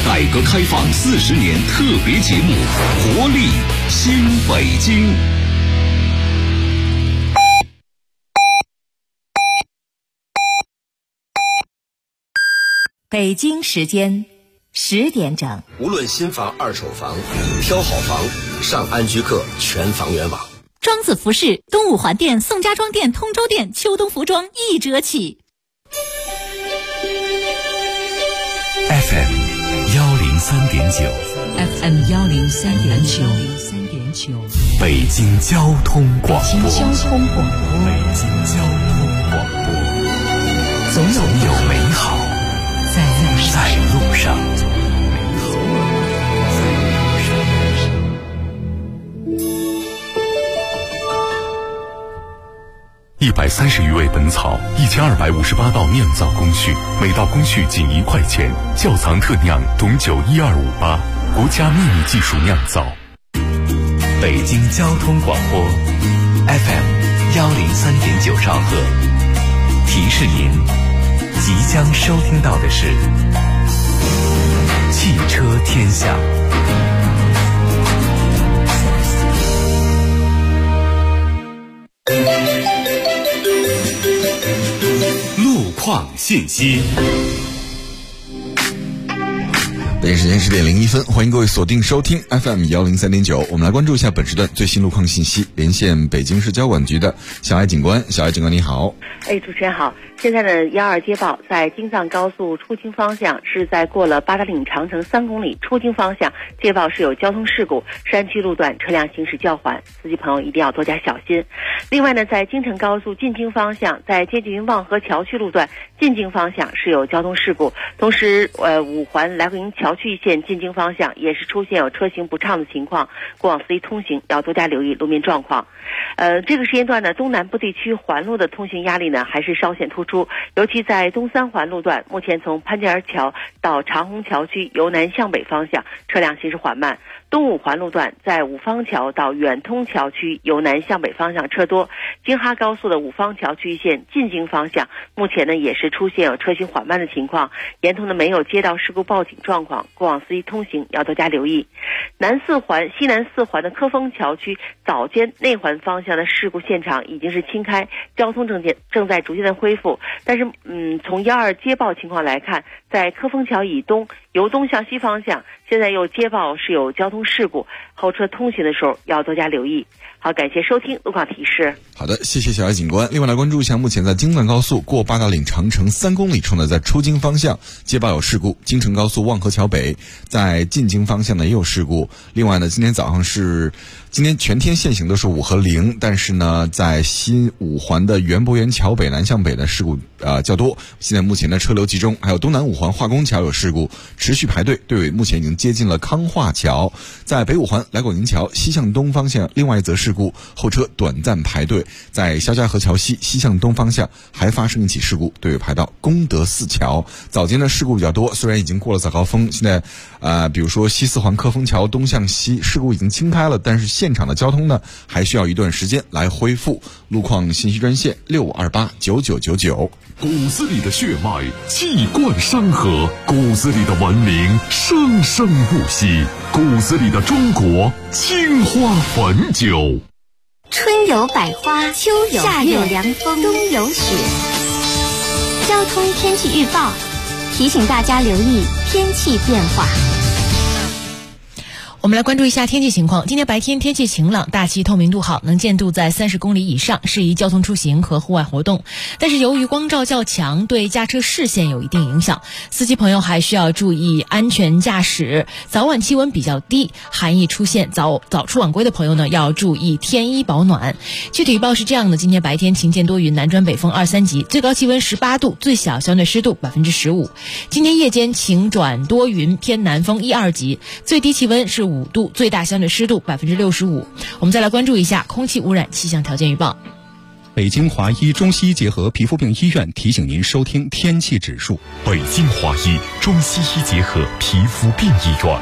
改革开放40年特别节目《活力新北京》。 北京时间10点整。 无论新房、二手房，挑好房，上安居客全房源网。 庄子服饰东五环店、宋家庄店、通州店秋冬服装1折起。 FM 103.9 FM 103.9 北京交通广播。 北京交通广播， 总有美好在路上。130余味本草，1258道酿造工序，每道工序仅1块钱。窖藏特酿董酒12588，国家秘密技术酿造。北京交通广播 FM 103.9兆赫，提示您即将收听到的是汽车天下。路况信息。 北京时间10点01分，欢迎各位锁定收听 FM 103.9。我们来关注一下本时段最新路况信息。连线北京市交管局的小艾警官，小艾警官你好。 主持人好。现在呢，12接报，在京藏高速出京方向，是在过了八达岭长城3公里出京方向，接报是有交通事故，山区路段车辆行驶较缓，司机朋友一定要多加小心。另外呢，在京承高速进京方向，在接近于望河桥区路段进京方向是有交通事故，同时五环来回营桥区一线进京方向也是出现有车行不畅的情况，过往司机通行要多加留意路面状况。这个时间段呢，东南部地区环路的通行压力呢还是稍显突出，尤其在东3环路段，目前从潘家园桥到长虹桥区由南向北方向车辆行驶缓慢。东5环路段在五方桥到远通桥区由南向北方向车多，京哈高速的五方桥区一线进京方向目前呢也是出现有车行缓慢的情况，沿途呢没有接到事故报警状况，过往司机通行要多加留意。南4环、西南4环的科丰桥区早间内环方向的事故现场已经是清开，交通正在逐渐的恢复，但是从12接报情况来看，在科丰桥以东由东向西方向现在又接报是有交通事故，后车通行的时候要多加留意。好，感谢收听路况提示。 好的，谢谢小艾警官。另外来关注一下，目前在京藏高速过八达岭长城3公里处呢，在出京方向接报有事故，京承高速望河桥北在进京方向呢也有事故。另外呢，今天全天限行都是5和0，但是呢，在新5环的园博园桥北南向北的事故较多，现在目前的车流集中，还有东南5环化工桥有事故，持续排队，队尾目前已经接近了康化桥。在北5环来广营桥西向东方向，另外一则事故，后车短暂排队。在肖家河桥西向东方向还发生一起事故，队尾排到功德寺桥。早间的事故比较多，虽然已经过了早高峰，现在比如说西4环科丰桥东向西事故已经清开了，但是现场的交通呢还需要一段时间来恢复。路况信息专线65289999。 骨子里的血脉气贯山河，骨子里的文明生生不息，骨子里的中国青花汾酒。 春有百花，秋有夏有凉风，冬有雪。交通天气预报提醒大家留意天气变化。 我们来关注一下天气情况。今天白天天气晴朗，大气透明度好，能见度在30公里以上，适宜交通出行和户外活动。但是由于光照较强，对驾车视线有一定影响，司机朋友还需要注意安全驾驶。早晚气温比较低，寒意出现，早出晚归的朋友呢要注意添衣保暖。具体预报是这样的：今天白天晴间多云，南转北风2、3级，最高气温18度，最小相对湿度15%。今天夜间晴转多云，偏南风1、2级，最低气温是5度，最大相对湿度65%。我们再来关注一下空气污染气象条件预报。 北京华医中西医结合皮肤病医院提醒您收听天气指数。 北京华医中西医结合皮肤病医院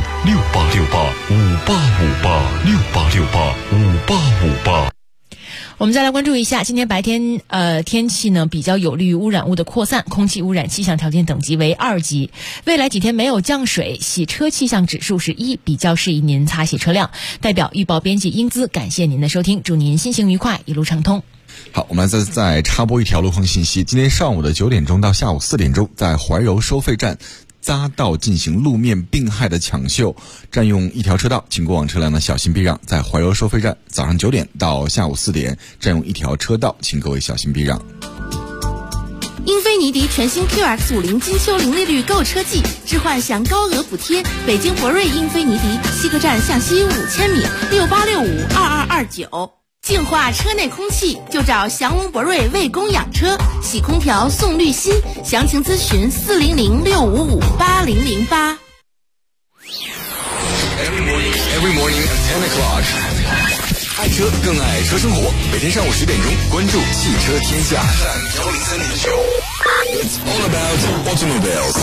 ，01068685858，68685858。 我们再来关注一下，今天白天天气呢比较有利于污染物的扩散，空气污染气象条件等级为2级。未来几天没有降水，洗车气象指数是1，比较适宜您擦洗车辆。代表预报编辑英姿，感谢您的收听，祝您心情愉快，一路畅通。 好，我们再插播一条路况信息。今天上午的9点钟到下午4点钟，在怀柔收费站匝道进行路面并害的抢修，占用一条车道，请过往车辆呢小心避让。在怀柔收费站，早上9点到下午4点，占用一条车道，请各位小心避让。 英菲尼迪全新 QX50金秋零利率购车季，置换享高额补贴。北京博瑞英菲尼迪西客站向西5000米，68652229。净化车内空气就找祥龙博瑞为供养车，洗空调送滤芯，详情咨询400-655-8008。 Every morning at 10 o'clock， 爱车更爱车生活。每天上午10点钟，关注汽车天下103.9。It's all about automobiles。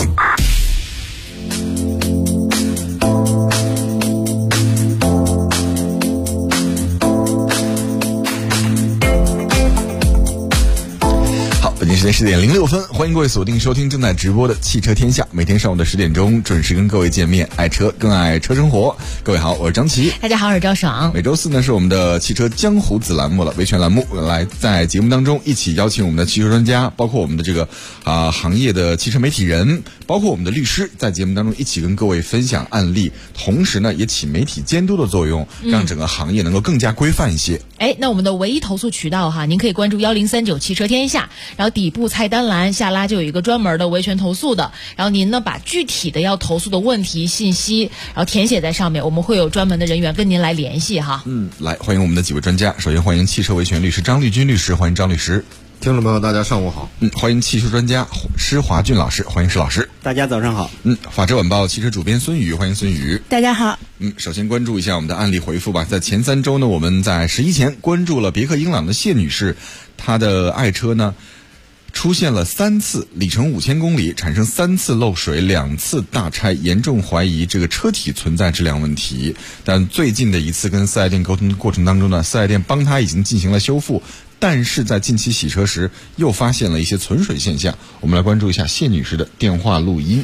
北京时间10点06分，欢迎各位锁定收听正在直播的汽车天下，每天上午的10点钟准时跟各位见面，爱车更爱车生活。各位好，我是张琪。 大家好，我是赵爽。 每周四呢是我们的汽车江湖子栏目了，维权栏目，来在节目当中一起邀请我们的汽车专家，包括我们的这个行业的汽车媒体人，包括我们的律师，在节目当中一起跟各位分享案例，同时呢也起媒体监督的作用，让整个行业能够更加规范一些。 那我们的唯一投诉渠道哈，您可以关注1039汽车天下，然后底部菜单栏下拉就有一个专门的维权投诉的，然后您呢把具体的要投诉的问题信息，然后填写在上面，我们会有专门的人员跟您来联系哈。 来欢迎我们的几位专家。首先欢迎汽车维权律师张立军律师，欢迎张律师。 听众朋友大家上午好。 欢迎汽车专家施华俊老师，欢迎施老师。 大家早上好。 法制晚报汽车主编孙宇，欢迎孙宇。 大家好。 首先关注一下我们的案例回复吧。在前3周呢，我们在11前关注了别克英朗的谢女士，她的爱车呢出现了3次，里程5000公里，产生3次漏水，2次大拆，严重怀疑这个车体存在质量问题。但最近的一次跟四 S 店沟通的过程当中呢，四 S 店帮他已经进行了修复，但是在近期洗车时又发现了一些存水现象。我们来关注一下谢女士的电话录音。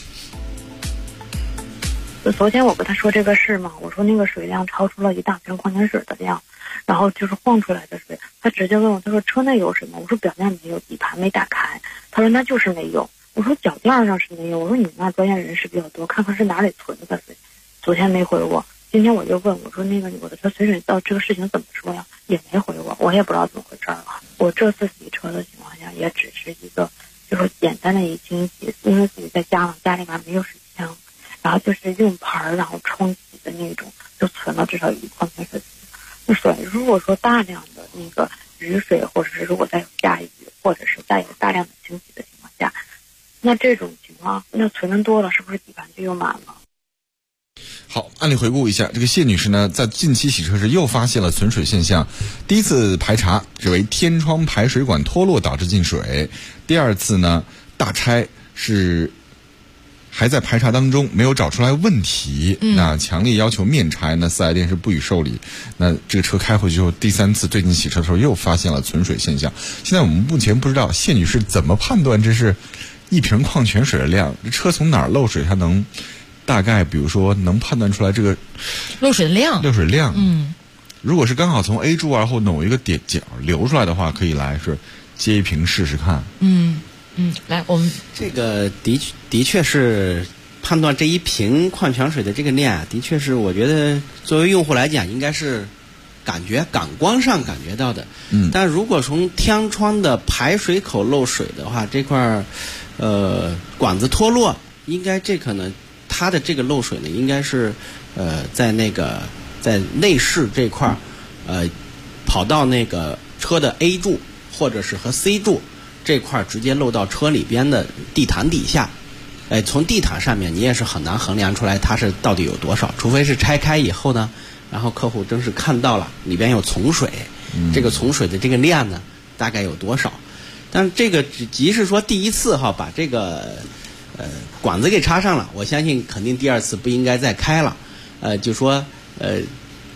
昨天我跟他说这个事嘛，我说那个水量超出了一大瓶矿泉水的量，然后就是晃出来的水，他直接问我，他说车内有什么？我说表面没有，底盘没打开。他说那就是没有。我说脚垫上是没有。我说你们那专业人士比较多，看看是哪里存的水。昨天没回我，今天我就问我说那个我的车水水到这个事情怎么说呀？也没回我，我也不知道怎么回事了。我这次洗车的情况下也只是一个就是简单的一清洗，因为自己在家嘛，家里面没有水枪，然后就是用盆然后冲洗的那种，就存了至少1矿泉水。水如果说大量的那个雨水，或者是如果再有下雨，或者是再有大量的清洗的情况下，那这种情况那存的多了，是不是底盘就又满了？ 好，案例回顾一下，这个谢女士呢在近期洗车时又发现了存水现象。第一次排查只为天窗排水管脱落导致进水，第2次呢大拆是还在排查当中，没有找出来问题，那强烈要求面拆，那4S店是不予受理。那这个车开回去后，第3次最近洗车的时候又发现了存水现象。现在我们目前不知道谢女士怎么判断这是1瓶矿泉水的量，这车从哪儿漏水，她能大概比如说能判断出来这个漏水量。 如果是刚好从 A 柱然后某一个点角流出来的话，可以来是接一瓶试试看。 来，我们这个的确是判断这1瓶矿泉水的这个量，的确是我觉得作为用户来讲，应该是感官上感觉到的。但如果从天窗的排水口漏水的话，这块管子脱落，应该这可能它的这个漏水呢，应该是在内饰这块跑到那个车的 A 柱或者是和 C 柱这块直接漏到车里边的地毯底下。从地毯上面你也是很难衡量出来它是到底有多少，除非是拆开以后呢，然后客户真是看到了里边有从水，这个从水的这个量呢大概有多少。但是这个即是说第1次把这个管子给插上了，我相信肯定第2次不应该再开了。就说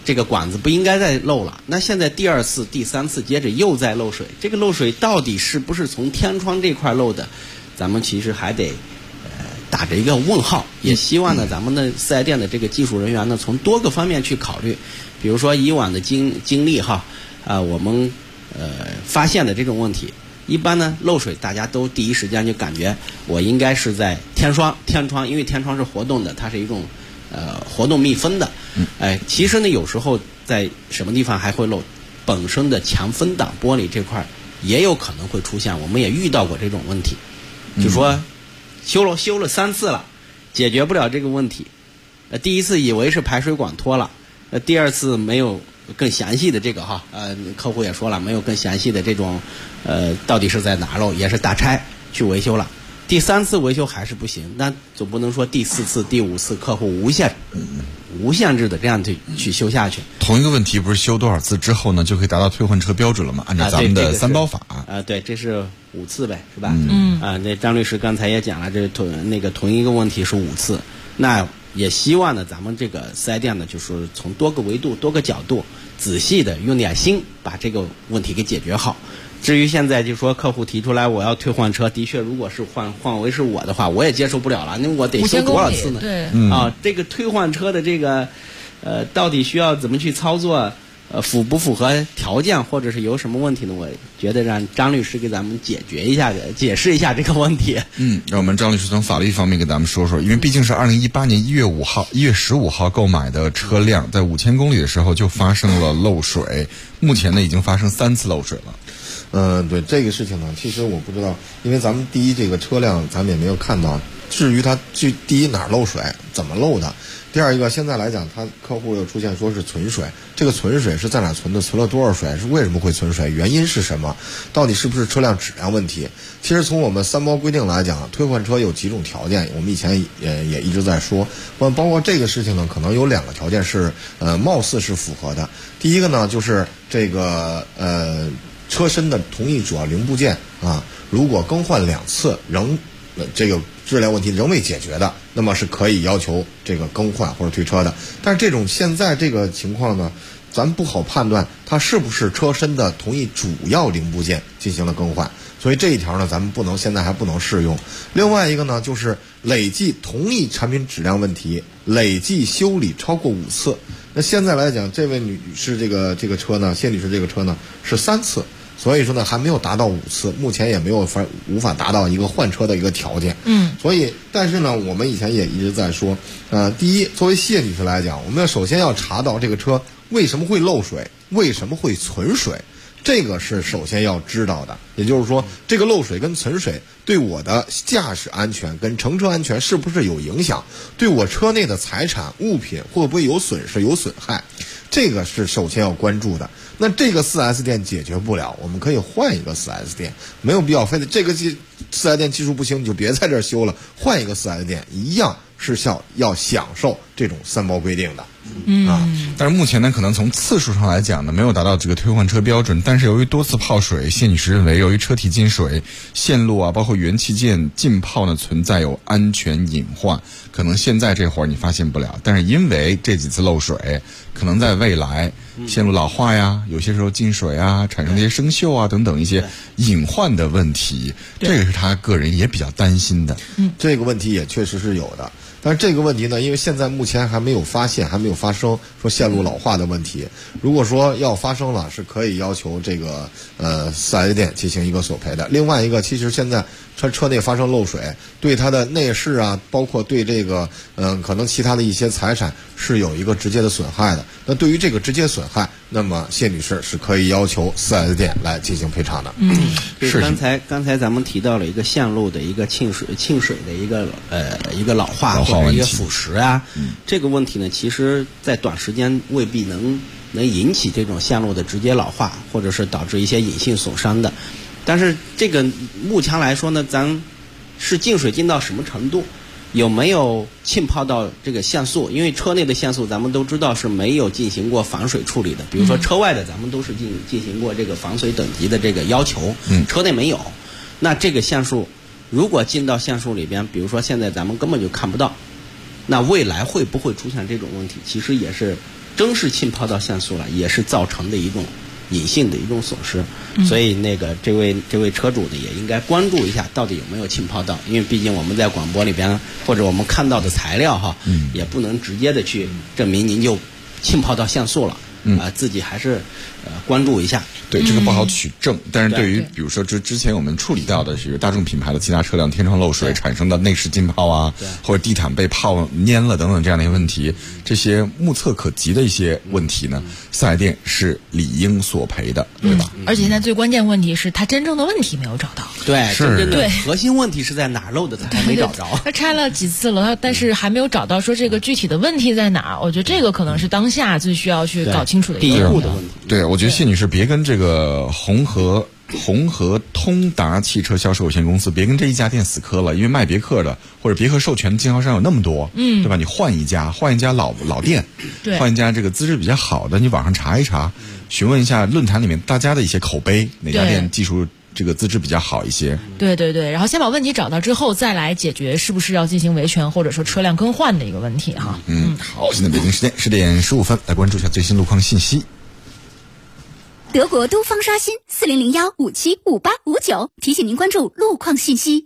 这个管子不应该再漏了。那现在第2次、第3次接着又在漏水，这个漏水到底是不是从天窗这块漏的？咱们其实还得打着一个问号。也希望呢，咱们的4S店的这个技术人员呢，从多个方面去考虑，比如说以往的经历哈，我们发现的这种问题。一般呢，漏水大家都第一时间就感觉我应该是在天窗，因为天窗是活动的，它是一种活动密封的。其实呢，有时候在什么地方还会漏，本身的强分挡玻璃这块也有可能会出现，我们也遇到过这种问题。就说修了3次了，解决不了这个问题。第1次以为是排水管脱了，第2次没有更详细的这个客户也说了，没有更详细的这种到底是在哪漏，也是大拆去维修了。第3次维修还是不行，那总不能说第4次、第5次客户无限制的这样去修下去。 同一个问题不是修多少次之后呢，就可以达到退换车标准了吗？按照咱们的3包法。 对，这是5次呗，是吧？那张律师刚才也讲了，这同一个问题是5次。那也希望呢，咱们这个4S店呢，就是从多个维度、多个角度，仔细的用点心，把这个问题给解决好。至于现在就说客户提出来我要退换车，的确如果是换为是我的话，我也接受不了了，那我得修多少次呢？ 对， 这个退换车的这个到底需要怎么去操作？符不符合条件，或者是有什么问题呢？我觉得让张律师给咱们解释一下这个问题。 让我们张律师从法律方面给咱们说说，因为毕竟是2018年1月15号购买的车辆，在5000公里的时候就发生了漏水，目前呢已经发生3次漏水了。 对这个事情呢，其实我不知道，因为咱们第一这个车辆咱们也没有看到，至于它第一哪儿漏水，怎么漏的。第二一个，现在来讲，他客户又出现说是存水，这个存水是在哪存的？存了多少水？是为什么会存水？原因是什么？到底是不是车辆质量问题？其实从我们3包规定来讲，退换车有几种条件，我们以前也一直在说，包括这个事情呢，可能有2个条件是貌似是符合的。第一个呢，就是这个车身的同一主要零部件如果更换2次仍这个质量问题仍未解决的，那么是可以要求这个更换或者退车的。但是这种现在这个情况呢，咱不好判断它是不是车身的同一主要零部件进行了更换，所以这一条呢，咱们现在还不能适用。另外一个呢，就是累计同一产品质量问题，累计修理超过5次。那现在来讲，这位女士这个车呢，谢女士这个车呢是3次。所以说呢，还没有达到5次，目前也无法达到一个换车的一个条件。所以，但是呢，我们以前也一直在说，第一，作为谢女士来讲，我们首先要查到这个车为什么会漏水，为什么会存水，这个是首先要知道的。也就是说，这个漏水跟存水对我的驾驶安全跟乘车安全是不是有影响？对我车内的财产物品会不会有损失、有损害？这个是首先要关注的。那这个4S店解决不了，我们可以换一个4S店，没有必要非得这个4S店技术不行你就别在这儿修了，换一个4S店一样是要享受这种3包规定的。 但是目前呢，可能从次数上来讲呢，没有达到这个退换车标准。但是由于多次泡水，谢女士认为，由于车体进水、线路包括元器件浸泡呢，存在有安全隐患。可能现在这会儿你发现不了，但是因为这几次漏水，可能在未来线路老化呀，有些时候进水产生这些生锈等等一些隐患的问题，这个是他个人也比较担心的。 这个问题也确实是有的。但是这个问题呢，因为现在目前还没有发生说线路老化的问题。如果说要发生了，是可以要求这个4S店进行一个索赔的。另外一个，其实现在车内发生漏水，对它的内饰包括对这个可能其他的一些财产是有一个直接的损害的。那对于这个直接损害，那么谢女士是可以要求4S店来进行赔偿的。 是刚才咱们提到了一个线路的一个沁水的一个老化或者一个腐蚀这个问题呢，其实在短时间未必能引起这种线路的直接老化，或者是导致一些隐性损伤的。但是这个目前来说呢，咱是进水进到什么程度，有没有浸泡到这个限速？因为车内的限速咱们都知道是没有进行过防水处理的，比如说车外的咱们都是进行过这个防水等级的这个要求，车内没有。那这个限速如果进到限速里边，比如说现在咱们根本就看不到，那未来会不会出现这种问题，其实也是真是浸泡到像素了，也是造成的一种隐性的一种损失。所以这位车主呢，也应该关注一下到底有没有浸泡到，因为毕竟我们在广播里边或者我们看到的材料哈，也不能直接的去证明您就浸泡到像素了。自己还是关注一下。 对，这个不好取证，但是对于比如说之前我们处理到的是大众品牌的其他车辆天窗漏水产生的内饰浸泡啊，或者地毯被泡粘了等等这样的一些问题，这些目测可及的一些问题呢，四 S 店是理应索赔的，对吧？ 而且现在最关键问题是他真正的问题没有找到。 对，真正的核心问题是在哪漏的，他还没找着。 他拆了几次了，但是还没有找到说这个具体的问题在哪儿。我觉得这个可能是当下最需要去搞清楚的第一步的问题。 对，我觉得谢女士别跟这个红河通达汽车销售有限公司别跟这一家店死磕了，因为卖别克的或者别克授权的经销商有那么多，对吧？你换一家老店，换一家这个资质比较好的，你网上查一查，询问一下论坛里面大家的一些口碑，哪家店技术这个资质比较好一些。 对，然后先把问题找到之后，再来解决是不是要进行维权或者说车辆更换的一个问题哈。 好，现在北京时间10点15分，来关注一下最新路况信息。 德国都方刷新4001575859，提醒您关注路况信息。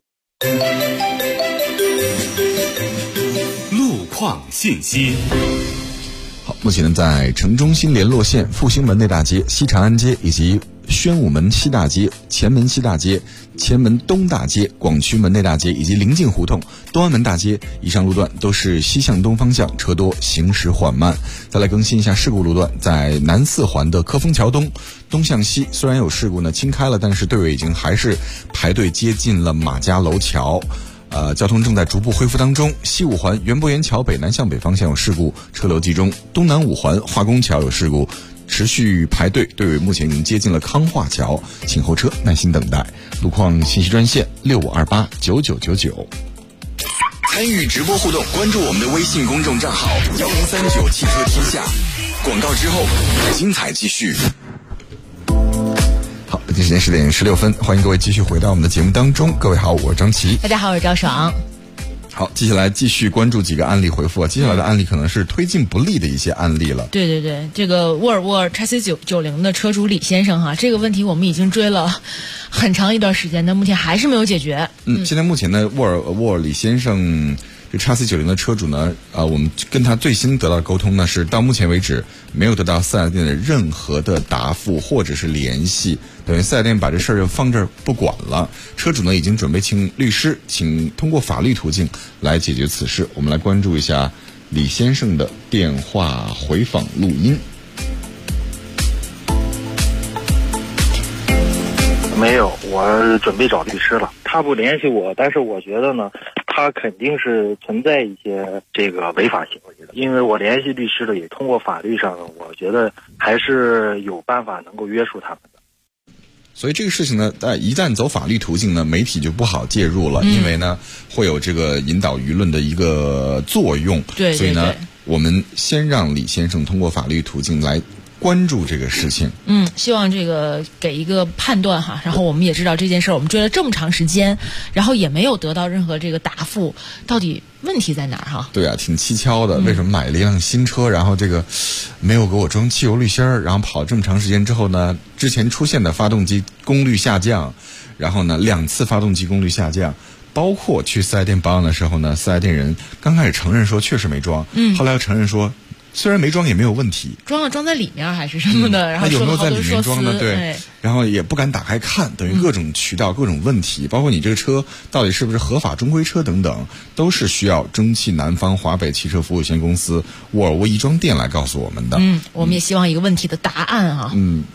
路况信息。 好，目前呢，在城中心联络线复兴门内大街、西长安街以及宣武门西大街、前门西大街、前门东大街、广渠门内大街以及临近胡同、东安门大街以上路段都是西向东方向车多，行驶缓慢。再来更新一下事故路段，在南四环的科丰桥东向西虽然有事故呢，清开了，但是队尾已经还是排队接近了马家楼桥。交通正在逐步恢复当中。西五环园博园桥北南向北方向有事故，车流集中。东南五环化工桥有事故，持续排队，队尾目前已经接近了康化桥，请候车耐心等待。路况信息专线65289999。 参与直播互动，关注我们的微信公众账号1039汽车天下。广告之后，精彩继续。 好，北京时间10点16分，欢迎各位继续回到我们的节目当中。各位好，我是张琪。 大家好，我是赵爽。 好，接下来继续关注几个案例回复。接下来的案例可能是推进不利的一些案例了。 对，这个沃尔沃 XC90 的车主李先生哈，这个问题我们已经追了很长一段时间，但目前还是没有解决。 现在目前呢，沃尔李先生这 XC90 的车主呢，我们跟他最新得到的沟通呢是，到目前为止没有得到四 S 店的任何的答复或者是联系，等于四 S 店把这事儿就放这儿不管了。车主呢已经准备请律师，请通过法律途径来解决此事。我们来关注一下李先生的电话回访录音。 没有，我准备找律师了。他不联系我，但是我觉得呢，他肯定是存在一些这个违法行为的。因为我联系律师了，也通过法律上呢，我觉得还是有办法能够约束他们的。 所以这个事情呢，一旦走法律途径呢，媒体就不好介入了，因为呢会有这个引导舆论的一个作用。 对， 所以呢，我们先让李先生通过法律途径来关注这个事情。 希望这个给一个判断哈。然后我们也知道这件事儿，我们追了这么长时间，然后也没有得到任何这个答复，到底问题在哪儿哈？ 对啊，挺蹊跷的。为什么买了一辆新车，然后这个没有给我装汽油滤芯儿，然后跑这么长时间之后呢，之前出现的发动机功率下降，然后呢2次发动机功率下降，包括去4S店保养的时候呢，4S店人刚开始承认说确实没装，后来又承认说虽然没装也没有问题， 装在里面还是什么的，然后有没有在里面装的？ 对， 然后也不敢打开看，等于各种渠道、各种问题，包括你这个车到底是不是合法中规车等等，都是需要蒸汽南方华北汽车服务有限公司沃尔沃亦庄店来告诉我们的。 我们也希望一个问题的答案啊。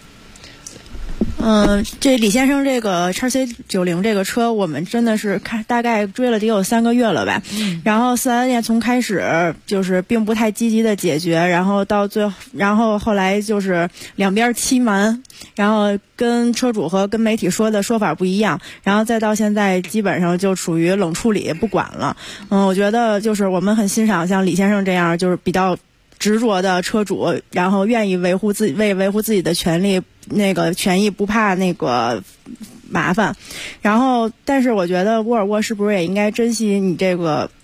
这李先生这个 XC90 这个车，我们真的是大概追了得有3个月了吧。然后四 S 店从开始就是并不太积极的解决，然后后来就是两边欺瞒，然后跟车主和跟媒体说的说法不一样，然后再到现在基本上就属于冷处理不管了。我觉得就是我们很欣赏像李先生这样就是比较执着的车主，然后愿意维护自己的权利权益，不怕麻烦。然后但是我觉得沃尔沃是不是也应该珍惜你这个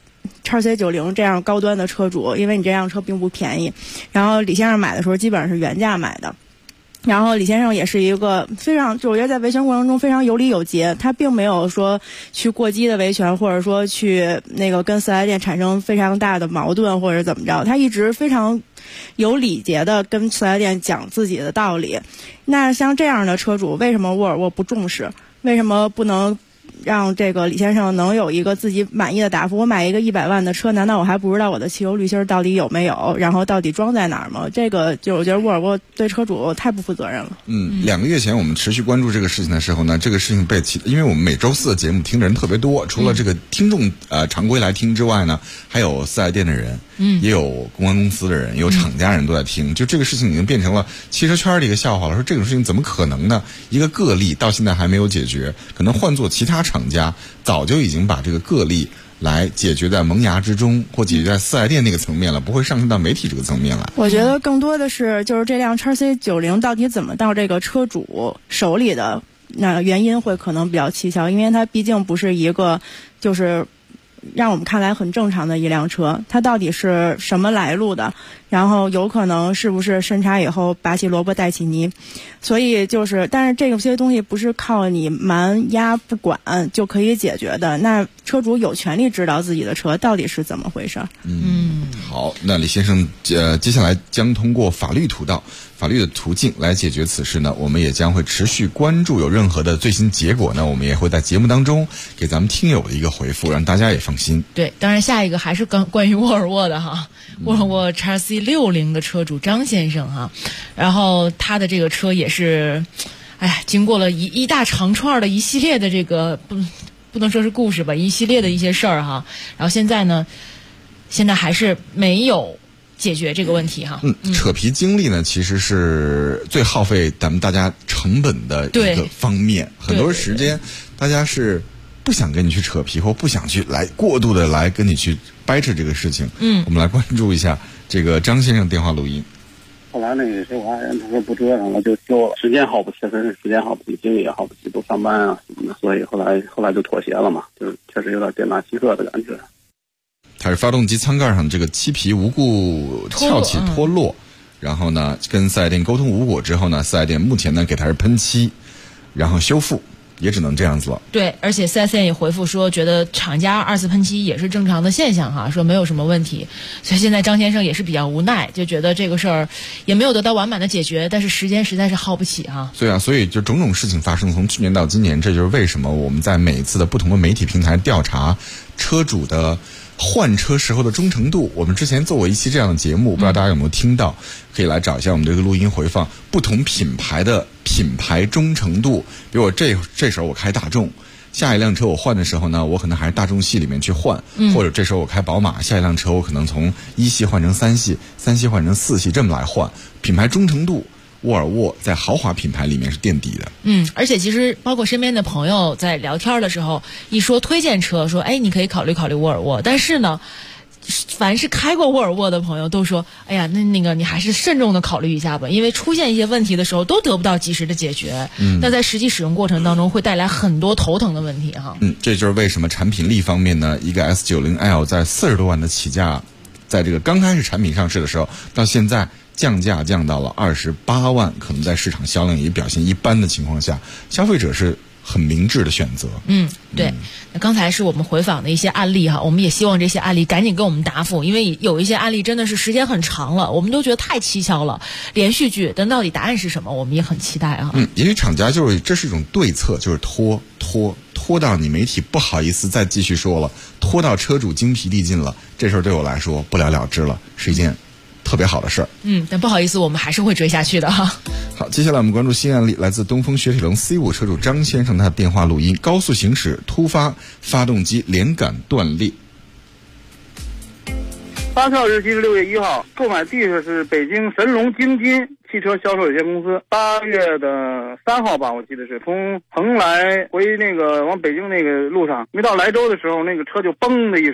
XC90这样高端的车主，因为你这辆车并不便宜，然后李先生买的时候基本上是原价买的。然后李先生也是一个非常，就我觉得在维权过程中非常有理有节，他并没有说去过激的维权，或者说去那个跟四 S 店产生非常大的矛盾或者怎么着，他一直非常有礼节的跟四 S 店讲自己的道理。那像这样的车主，为什么沃尔沃不重视？为什么不能让这个李先生能有一个自己满意的答复？我买一个100万的车，难道我还不知道我的汽油滤芯到底有没有，然后到底装在哪儿吗？这个就我觉得沃尔沃对车主太不负责任了。 2个月前我们持续关注这个事情的时候呢，这个事情被因为我们每周4的节目听的人特别多，除了这个听众常规来听之外呢，还有四 S 店的人，也有公关公司的人，也有厂家人都在听。就这个事情已经变成了汽车圈的一个笑话了，说这种事情怎么可能呢？一个个例到现在还没有解决，可能换做其他厂家早就已经把这个个例来解决在萌芽之中，或解决在四 S 店那个层面了，不会上升到媒体这个层面来。 我觉得更多的是就是这辆XC90到底怎么到这个车主手里的，那原因会可能比较蹊跷，因为它毕竟不是一个就是让我们看来很正常的一辆车，它到底是什么来路的，然后有可能是不是审查以后拔起萝卜带起泥，所以就是但是这些东西不是靠你瞒压不管就可以解决的，那车主有权利知道自己的车到底是怎么回事。 好，那李先生接下来将通过法律的途径来解决此事呢，我们也将会持续关注，有任何的最新结果呢，我们也会在节目当中给咱们听友的一个回复，让大家也放心。 对，当然下一个还是关于沃尔沃的哈，沃尔沃 XC60 的车主张先生哈，然后他的这个车也是，经过了一大长串的一系列的这个不能说是故事吧，一系列的一些事儿哈，然后现在还是没有解决这个问题哈。 扯皮经历呢，其实是最耗费咱们大家成本的一个方面，很多时间大家是不想跟你去扯皮，或不想去过度的来跟你去掰扯这个事情。我们来关注一下这个张先生电话录音。 后来那个谁，我爱人他说不折腾了，就休了，时间耗不起，确实是时间耗不起，精力也耗不起，都上班啊什么的，所以后来就妥协了嘛，就是确实有点店大欺客的感觉。 它是发动机舱盖上这个漆皮无故翘起脱落，然后呢跟四 S 店沟通无果之后呢，四 S 店目前呢给它是喷漆，然后修复，也只能这样子了。 对，而且4S店也回复说，觉得厂家2次喷漆也是正常的现象哈，说没有什么问题。所以现在张先生也是比较无奈，就觉得这个事儿也没有得到完满的解决，但是时间实在是耗不起哈。 所以就种种事情发生，从去年到今年，这就是为什么我们在每一次的不同的媒体平台调查车主的换车时候的忠诚度。我们之前做过一期这样的节目，不知道大家有没有听到，可以来找一下我们这个录音回放，不同品牌的品牌忠诚度。比如我这时候我开大众，下一辆车我换的时候呢，我可能还是大众系里面去换，或者这时候我开宝马，下一辆车我可能从1系换成3系，3系换成4系，这么来换。品牌忠诚度，沃尔沃在豪华品牌里面是垫底的。 而且其实包括身边的朋友在聊天的时候，一说推荐车，说你可以考虑考虑沃尔沃，但是呢，凡是开过沃尔沃的朋友都说，那个你还是慎重的考虑一下吧，因为出现一些问题的时候都得不到及时的解决，那在实际使用过程当中会带来很多头疼的问题哈。 这就是为什么产品力方面呢，一个 S90L 在40多万的起价，在这个刚开始产品上市的时候，到现在降价降到了28万，可能在市场销量也表现一般的情况下，消费者是很明智的选择。 对。那刚才是我们回访的一些案例哈，我们也希望这些案例赶紧给我们答复，因为有一些案例真的是时间很长了，我们都觉得太蹊跷了。连续剧，但到底答案是什么，我们也很期待啊。 因为厂家这是一种对策，就是拖到你媒体不好意思再继续说了，拖到车主精疲力尽了，这事儿对我来说不了了之了，是一件特别好的事儿。 但不好意思，我们还是会追下去的哈。 好，接下来我们关注新案例，来自东风雪铁龙 C5 车主张先生他的电话录音：高速行驶突发发动机连杆断裂。 发票日期是6月1号，购买地址是北京神龙京津汽车销售有限公司。8月3号吧，我记得是从蓬莱回往北京那个路上，没到莱州的时候，那个车就嘣的一声，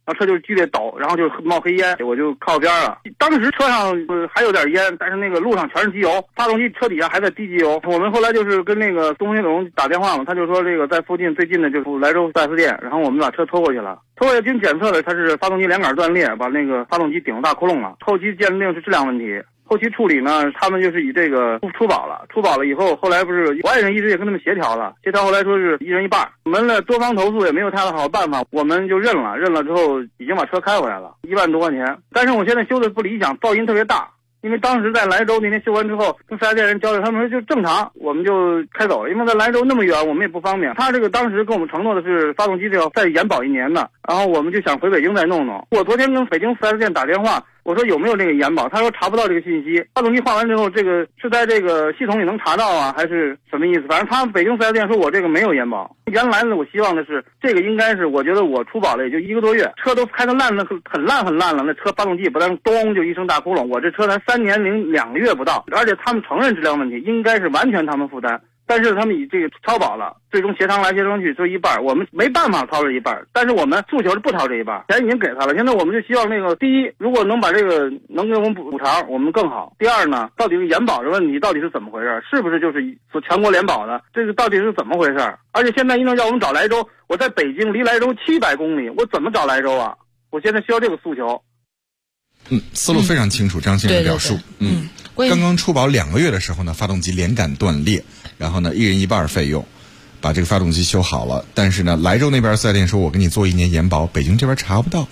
然后车就剧烈抖，然后就冒黑烟，我就靠边了。当时车上还有点烟，但是那个路上全是机油，发动机车底下还在滴机油。我们后来就是跟那个东兴总打电话嘛，他就说这个在附近最近的就是莱州 4S 店，然后我们把车拖过去了。拖过去经检测了，它是发动机连杆断裂，把那个发动机顶大窟窿了。后期鉴定是质量问题。后期处理呢，他们就是以这个出保了以后，后来不是我爱人一直也跟他们协调了，后来说是一人一半，我们的多方投诉也没有太好办法，我们就认了之后已经把车开回来了，1万多块钱。但是我现在修的不理想，噪音特别大，因为当时在莱州那天修完之后，跟4S店人交流，他们说就正常，我们就开走了，因为在莱州那么远，我们也不方便。他这个当时跟我们承诺的是发动机要再延保1年的，然后我们就想回北京再弄弄。我昨天跟北京 4S 店打电话，我说有没有这个延保？他说查不到这个信息。发动机换完之后，这个是在这个系统里能查到啊，还是什么意思？反正他北京 4S 店说我这个没有延保。原来呢，我希望的是这个应该是，我觉得我出保了也就1个多月，车都开得烂的很烂了，那车发动机也不但咚就一声大窟窿，我这车才3年零2个月不到，而且他们承认质量问题，应该是完全他们负担。但是他们以这个超保了，最终协商来协商去，就一半，我们没办法掏这一半。但是我们诉求是不掏这一半，钱已经给他了。现在我们就希望那个，第一，如果能把这个能给我们补偿，我们更好。第二呢，到底是延保的问题到底是怎么回事？是不是就是全国联保的？这个到底是怎么回事？而且现在一定要我们找莱州，我在北京离莱州700公里，我怎么找莱州啊？我现在需要这个诉求。 思路非常清楚，张先生的表述。刚刚出保2个月的时候呢，发动机连杆断裂，然后呢1人一半费用，把这个发动机修好了。但是呢，莱州那边4S店说我给你做1年延保，北京这边查不到。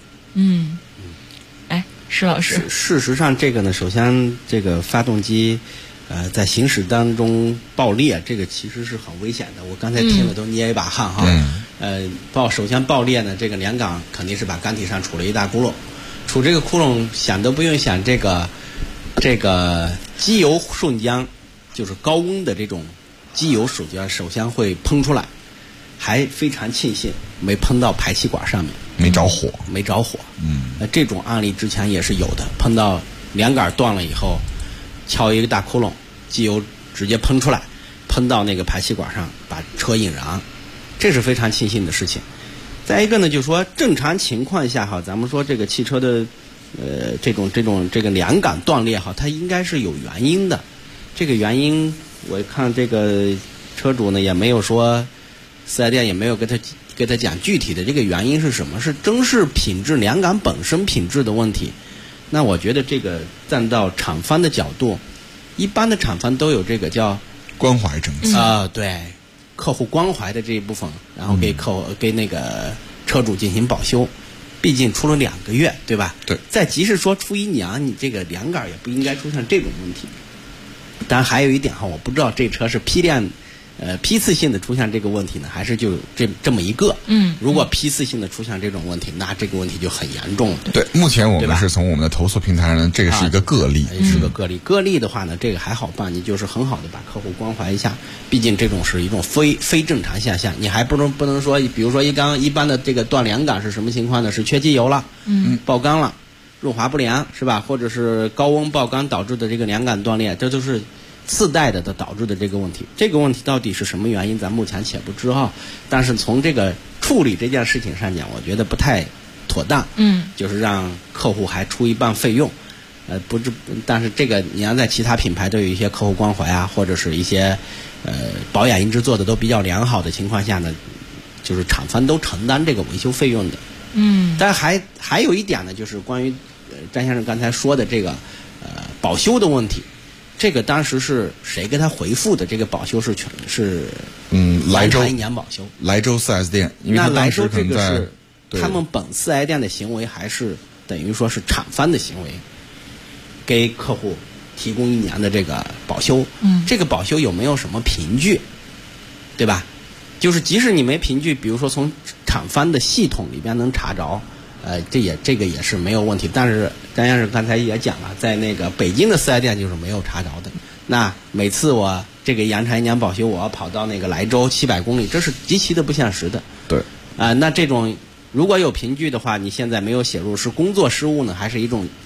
施老师， 事实上这个呢，首先这个发动机在行驶当中爆裂，这个其实是很危险的。我刚才听了都捏一把汗哈。首先爆裂呢，这个连杆肯定是把杆体上杵了一大窟窿，杵这个窟窿想都不用想，这个机油顺浆，就是高温的这种机油首先会喷出来，还非常庆幸没喷到排气管上面， 没着火。 这种案例之前也是有的，喷到连杆断了以后，敲一个大窟窿，机油直接喷出来，喷到那个排气管上，把车引燃，这是非常庆幸的事情。再一个呢，就是说正常情况下哈，咱们说这个汽车的这个连杆断裂哈，它应该是有原因的。这个原因我看这个车主呢也没有说，4S店也没有给他讲具体的这个原因是什么，是真是品质连杆本身品质的问题。那我觉得这个站到厂方的角度，一般的厂方都有这个叫关怀政策对客户关怀的这一部分，然后给那个车主进行保修。毕竟出了2个月，对吧？ 对。 再即使说出1年，你这个连杆也不应该出现这种问题。当然还有一点哈，我不知道这车是批次性的出现这个问题呢，还是就这么一个。如果批次性的出现这种问题，那这个问题就很严重了。 对，目前我们是从我们的投诉平台上，这个是一个个例， 是个个例。个例的话呢，这个还好办，你就是很好的把客户关怀一下。毕竟这种是一种非正常现象，你还不能说，比如说一般的这个断连杆是什么情况呢？是缺机油了，爆缸了，润滑不良是吧？或者是高温爆缸导致的这个连杆断裂，这都是次贷的导致的这个问题。这个问题到底是什么原因，咱目前且不知哈。但是从这个处理这件事情上讲，我觉得不太妥当。就是让客户还出一半费用。但是这个你要在其他品牌都有一些客户关怀啊，或者是一些保养音质做的都比较良好的情况下呢，就是厂方都承担这个维修费用的。但还有一点呢，就是关于张先生刚才说的这个保修的问题。这个当时是谁给他回复的？这个保修是莱州 1年保修， 莱州 4S 店。因为他当时可能在那莱州这个是他们本4S店的行为，还是等于说是厂方的行为？给客户提供1年的这个保修，这个保修有没有什么凭据，对吧？就是即使你没凭据，比如说从厂方的系统里边能查着，这个也是没有问题。但是张先生刚才也讲了，在那个北京的4S店就是没有查着的。那每次我这个延长1年保修，我要跑到那个莱州700公里，这是极其的不现实的。 对。 那这种如果有凭据的话，你现在没有写入，是工作失误呢，还是一种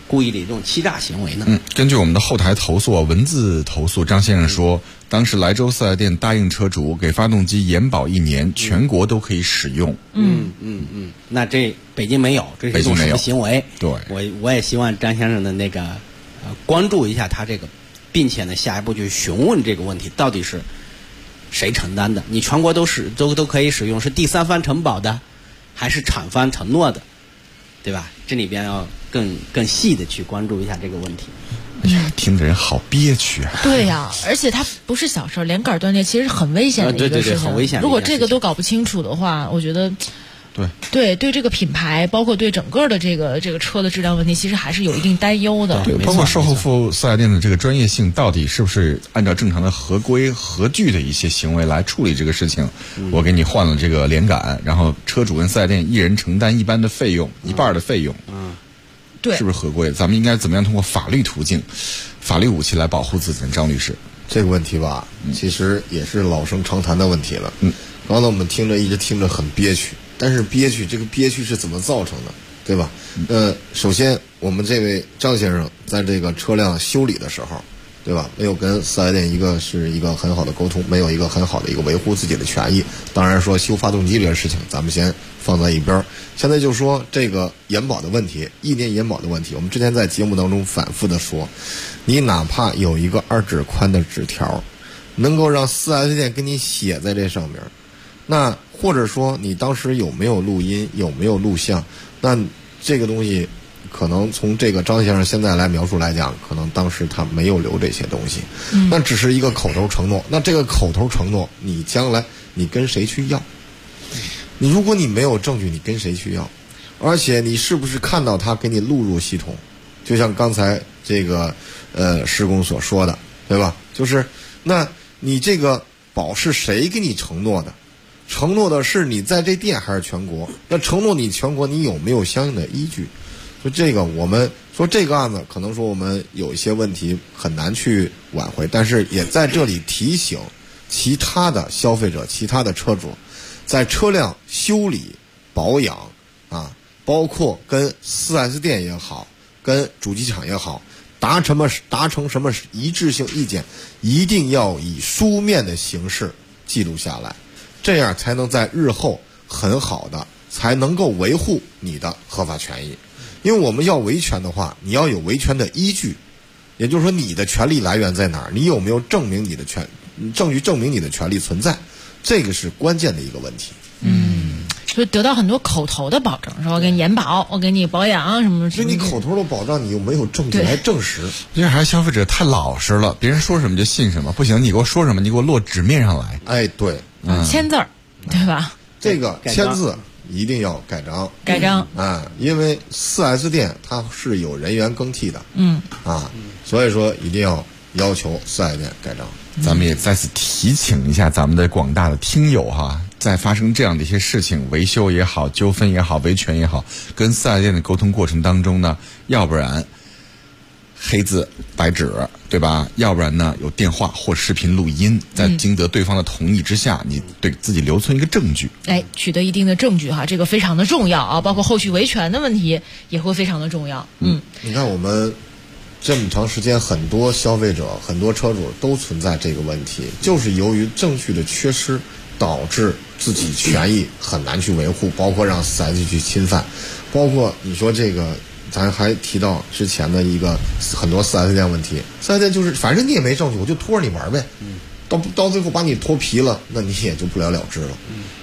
故意的这种欺诈行为呢？ 根据我们的后台投诉文字投诉，张先生说，当时莱州4S店答应车主给发动机延保1年，全国都可以使用。 那这北京没有，这是一种什么行为？ 对， 我也希望张先生的那个关注一下他这个，并且呢下一步去询问这个问题到底是谁承担的？你全国都可以使用，是第三方承保的，还是厂方承诺的？对吧？这里边要更细的去关注一下这个问题。 哎呀，听着人好憋屈啊！ 对呀，而且它不是小事，连杆断裂其实是很危险的一个事情。 对，很危险。 如果这个都搞不清楚的话，我觉得，对这个品牌，包括对整个的这个车的质量问题，其实还是有一定担忧的。 对，包括售后服务4S店的这个专业性，到底是不是按照正常的合规合矩的一些行为来处理这个事情？我给你换了这个连杆，然后车主跟4S店一人承担一半的费用，一半的费用。 对， 是不是合规？咱们应该怎么样通过法律途径、法律武器来保护自己呢？张律师， 这个问题吧，其实也是老生常谈的问题了。刚才我们一直听着很憋屈，但是这个憋屈是怎么造成的，对吧？首先我们这位张先生在这个车辆修理的时候，对吧？没有跟4S店是一个很好的沟通，没有一个很好的一个维护自己的权益。当然说修发动机这个事情，咱们先放在一边。现在就说这个延保的问题，1年延保的问题，我们之前在节目当中反复的说，你哪怕有一个2指宽的纸条，能够让4S店给你写在这上面，那或者说你当时有没有录音，有没有录像，那这个东西可能从这个张先生现在来描述来讲，可能当时他没有留这些东西，那只是一个口头承诺。那这个口头承诺，你将来你跟谁去要？如果你没有证据，你跟谁去要？而且你是不是看到他给你录入系统？就像刚才这个施工所说的，对吧？就是那你这个保是谁给你承诺的？承诺的是你在这店还是全国？那承诺你全国，你有没有相应的依据？所以这个我们说这个案子可能说我们有一些问题很难去挽回，但是也在这里提醒其他的消费者、其他的车主，在车辆修理保养包括跟 4S 店也好，跟主机厂也好，达成什么一致性意见，一定要以书面的形式记录下来，这样才能在日后很好的才能够维护你的合法权益。因为我们要维权的话，你要有维权的依据，也就是说你的权利来源在哪儿，你有没有证明你的证据证明你的权利存在，这个是关键的一个问题。 就得到很多口头的保证，说我给你延保，我给你保养什么。 所以你口头的保障，你又没有证据来证实。 因为还是消费者太老实了，别人说什么就信什么。不行，你给我说什么，你给我落纸面上来。 哎，对， 签字儿，对吧？ 这个签字一定要盖章。 盖章因为 4S 店它是有人员更替的。所以说一定要要求4S店盖章。 咱们也再次提醒一下咱们的广大的听友哈，在发生这样的一些事情，维修也好，纠纷也好，维权也好，跟4S店的沟通过程当中呢，要不然黑字白纸，对吧？要不然呢有电话或视频录音，在经得对方的同意之下，你对自己留存一个证据。 取得一定的证据哈，这个非常的重要啊，包括后续维权的问题也会非常的重要。 你看我们这么长时间，很多消费者、很多车主都存在这个问题，就是由于证据的缺失，导致自己权益很难去维护，包括让 4S 去侵犯，包括你说这个，咱还提到之前的一个很多 4S 店问题，4S 店就是反正你也没证据，我就拖着你玩呗，到最后把你拖皮了，那你也就不了了之了。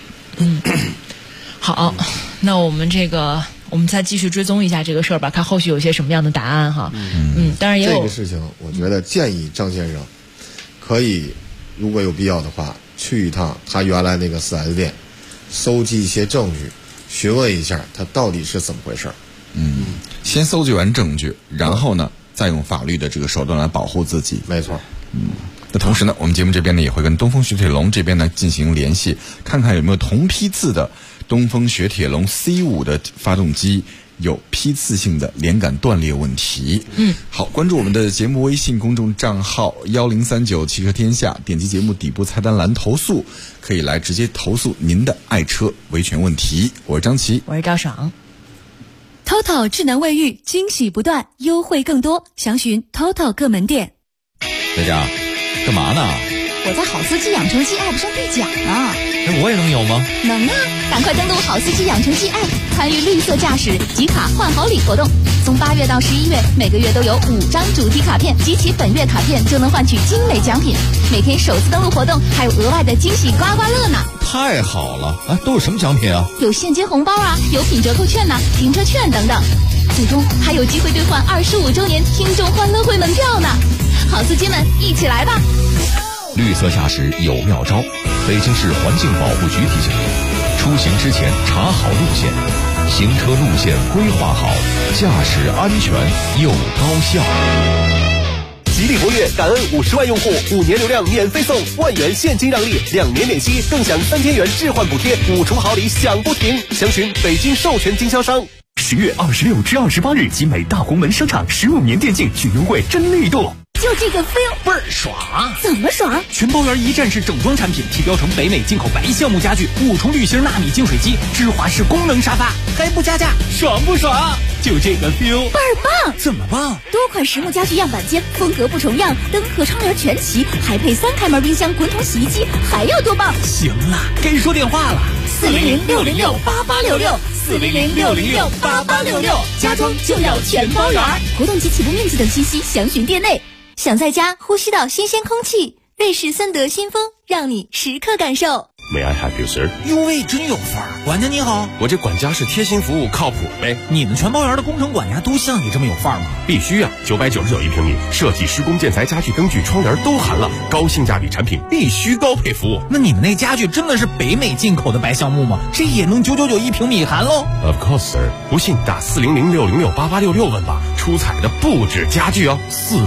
好，那我们再继续追踪一下这个事儿吧，看后续有些什么样的答案哈。当然也有这个事情，我觉得建议张先生可以，如果有必要的话，去一趟他原来那个 4S 店，搜集一些证据，询问一下他到底是怎么回事。 先搜集完证据，然后呢，再用法律的这个手段来保护自己。 没错。 那同时呢，我们节目这边呢也会跟东风雪铁龙这边呢进行联系，看看有没有同批次的东风雪铁龙 C5 的发动机有批次性的连杆断裂问题。好，关注我们的节目微信公众账号1039汽车天下，点击节目底部菜单栏投诉，可以来直接投诉您的爱车维权问题。我是张琪， 我是赵爽。 偷 TOTO 智能卫浴，惊喜不断，优惠更多，详询 TOTO 各门店。 在家干嘛呢？ 我在好司机养成记 App 上兑奖呢。 我也能有吗？ 能啊！赶快登录好司机养成记 App， 参与绿色驾驶集卡换好礼活动。从8月到11月，每个月都有5张主题卡片，集齐本月卡片就能换取精美奖品。每天首次登录活动还有额外的惊喜刮刮乐呢！ 太好了！都有什么奖品啊？ 有现金红包啊，有品折扣券停车券等等。最终还有机会兑换25周年听众欢乐会门票呢！好司机们，一起来吧！ 绿色驾驶有妙招，北京市环境保护局提醒您：出行之前查好路线，行车路线规划好，驾驶安全又高效。 吉利博越感恩50万用户，5年流量免费送，1万元现金让利，2年免息，更享3千元置换补贴，5重好礼享不停。详询北京授权经销商。 10月26至28日，集美大红门商场15年电竞巨优惠真力度。 就这个 feel 倍儿爽！ 怎么爽？ 全包圆一站式整装产品，提标成北美进口白橡木家具，5重滤芯纳米净水机，芝华士功能沙发，还不加价，爽不爽？就这个 feel 倍儿棒！ 怎么棒？ 多款实木家具样板间，风格不重样，灯和窗帘全齐，还配3开门冰箱、滚筒洗衣机，还要多棒？ 行了，该说电话了 ，400-606-8866，400-606-8866，家装就要全包圆。活动及起步面积等信息详询店内。想在家呼吸到新鲜空气，瑞士森德新风让你时刻感受。 May I help you, sir？ 哟喂，真有范儿！管家你好， 我这管家是贴心服务，靠谱呗。 你们全包园的工程管家都像你这么有范儿吗？ 必须啊！999一平米，设计、施工、建材、家具、灯具、窗帘都含了，高性价比产品，必须高配服务。 那你们那家具真的是北美进口的白橡木吗？这也能999一平米含喽 ？Of course, sir。不信打400-606-8866问吧，出彩的不止家具哦。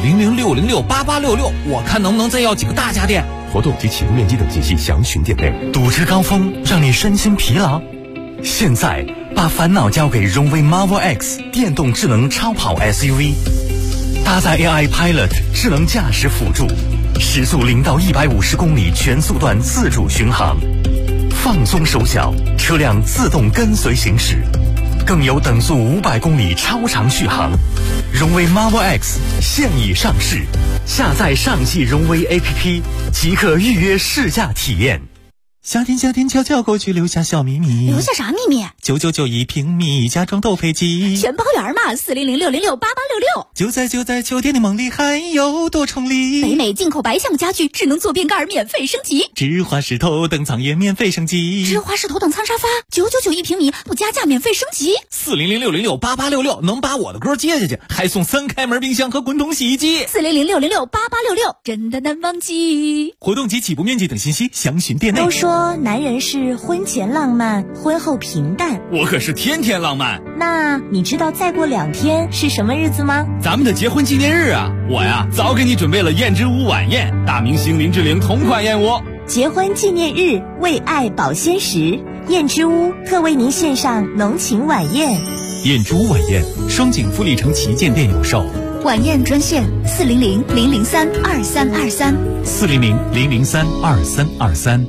400-606-8866，我看能不能再要几个大家电。 活动及起步面积等信息详询店内。 堵车高峰让你身心疲劳，现在把烦恼交给荣威 Marvel X 电动智能超跑 SUV， 搭载 AI Pilot 智能驾驶辅助，时速0到150公里全速段自主巡航，放松手脚，车辆自动跟随行驶，更有等速500公里超长续航。荣威 Marvel X 现已上市，下载上汽荣威 APP 即可预约试驾体验。夏天悄悄过去，留下小秘密。 留下啥秘密 ？999一平米，家装都配齐， 全包圆嘛！400-606-8866。 就在秋天的梦里，还有多重礼。 北美进口白橡木家具，智能坐便盖免费升级， 芝华士头等舱也免费升级， 芝华士头等舱沙发999一平米，不加价免费升级。 400-606-8866能把我的歌接下去，还送3开门冰箱和滚筒洗衣机。 400-606-8866，真的难忘记。 活动及起步面积等信息详询店内。 都说男人是婚前浪漫，婚后平淡， 我可是天天浪漫。 那你知道再过2天是什么日子吗？ 咱们的结婚纪念日啊！我呀早给你准备了燕之屋晚宴，大明星林志玲同款燕窝。 结婚纪念日，为爱保鲜时，燕之屋特为您献上浓情晚宴。 燕之屋晚宴，双井富力城旗舰店有售。 晚宴专线400-003-2323。 400-003-2323。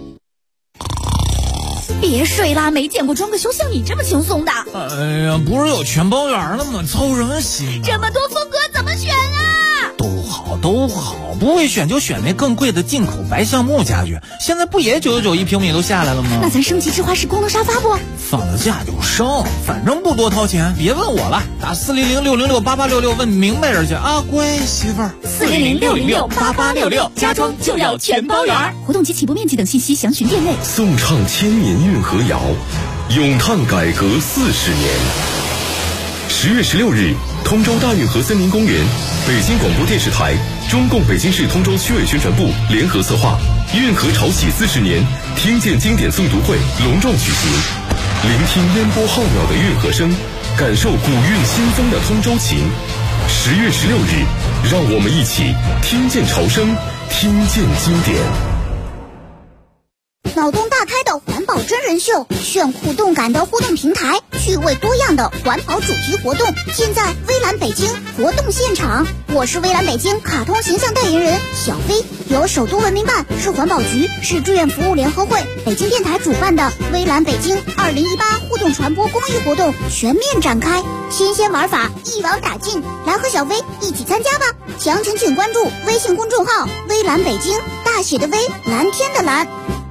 别睡啦，没见过装个修像你这么轻松的。 哎呀，不是有全包圆了吗？操什么心？ 这么多风格怎么选啊？ 都好，不会选就选那更贵的进口白橡木家具。现在不也999一平米都下来了吗？ 那咱升级芝华士功能沙发不？ 放了假就升，反正不多掏钱。别问我了，打400-606-8866问明白人去啊，乖媳妇儿。 400-606-8866，家装就要全包圆。活动及起步面积等信息详询店内。 颂唱千年运河谣，咏叹改革40年。10月16日，通州大运河森林公园，北京广播电视台、中共北京市通州区委宣传部联合策划运河潮起40年听见经典诵读会隆重举行，聆听烟波浩渺的运河声，感受古韵新风的通州情。10月16日，让我们一起听见潮声，听见经典。 脑洞大开的环保真人秀，炫酷动感的互动平台，趣味多样的环保主题活动，现在微蓝北京活动现场。我是微蓝北京卡通形象代言人小飞，由首都文明办、市环保局、市志愿服务联合会、北京电台主办的微蓝北京2018互动传播公益活动全面展开，新鲜玩法一网打尽，来和小飞一起参加吧！详情请关注微信公众号微蓝北京，大写的微，蓝天的蓝。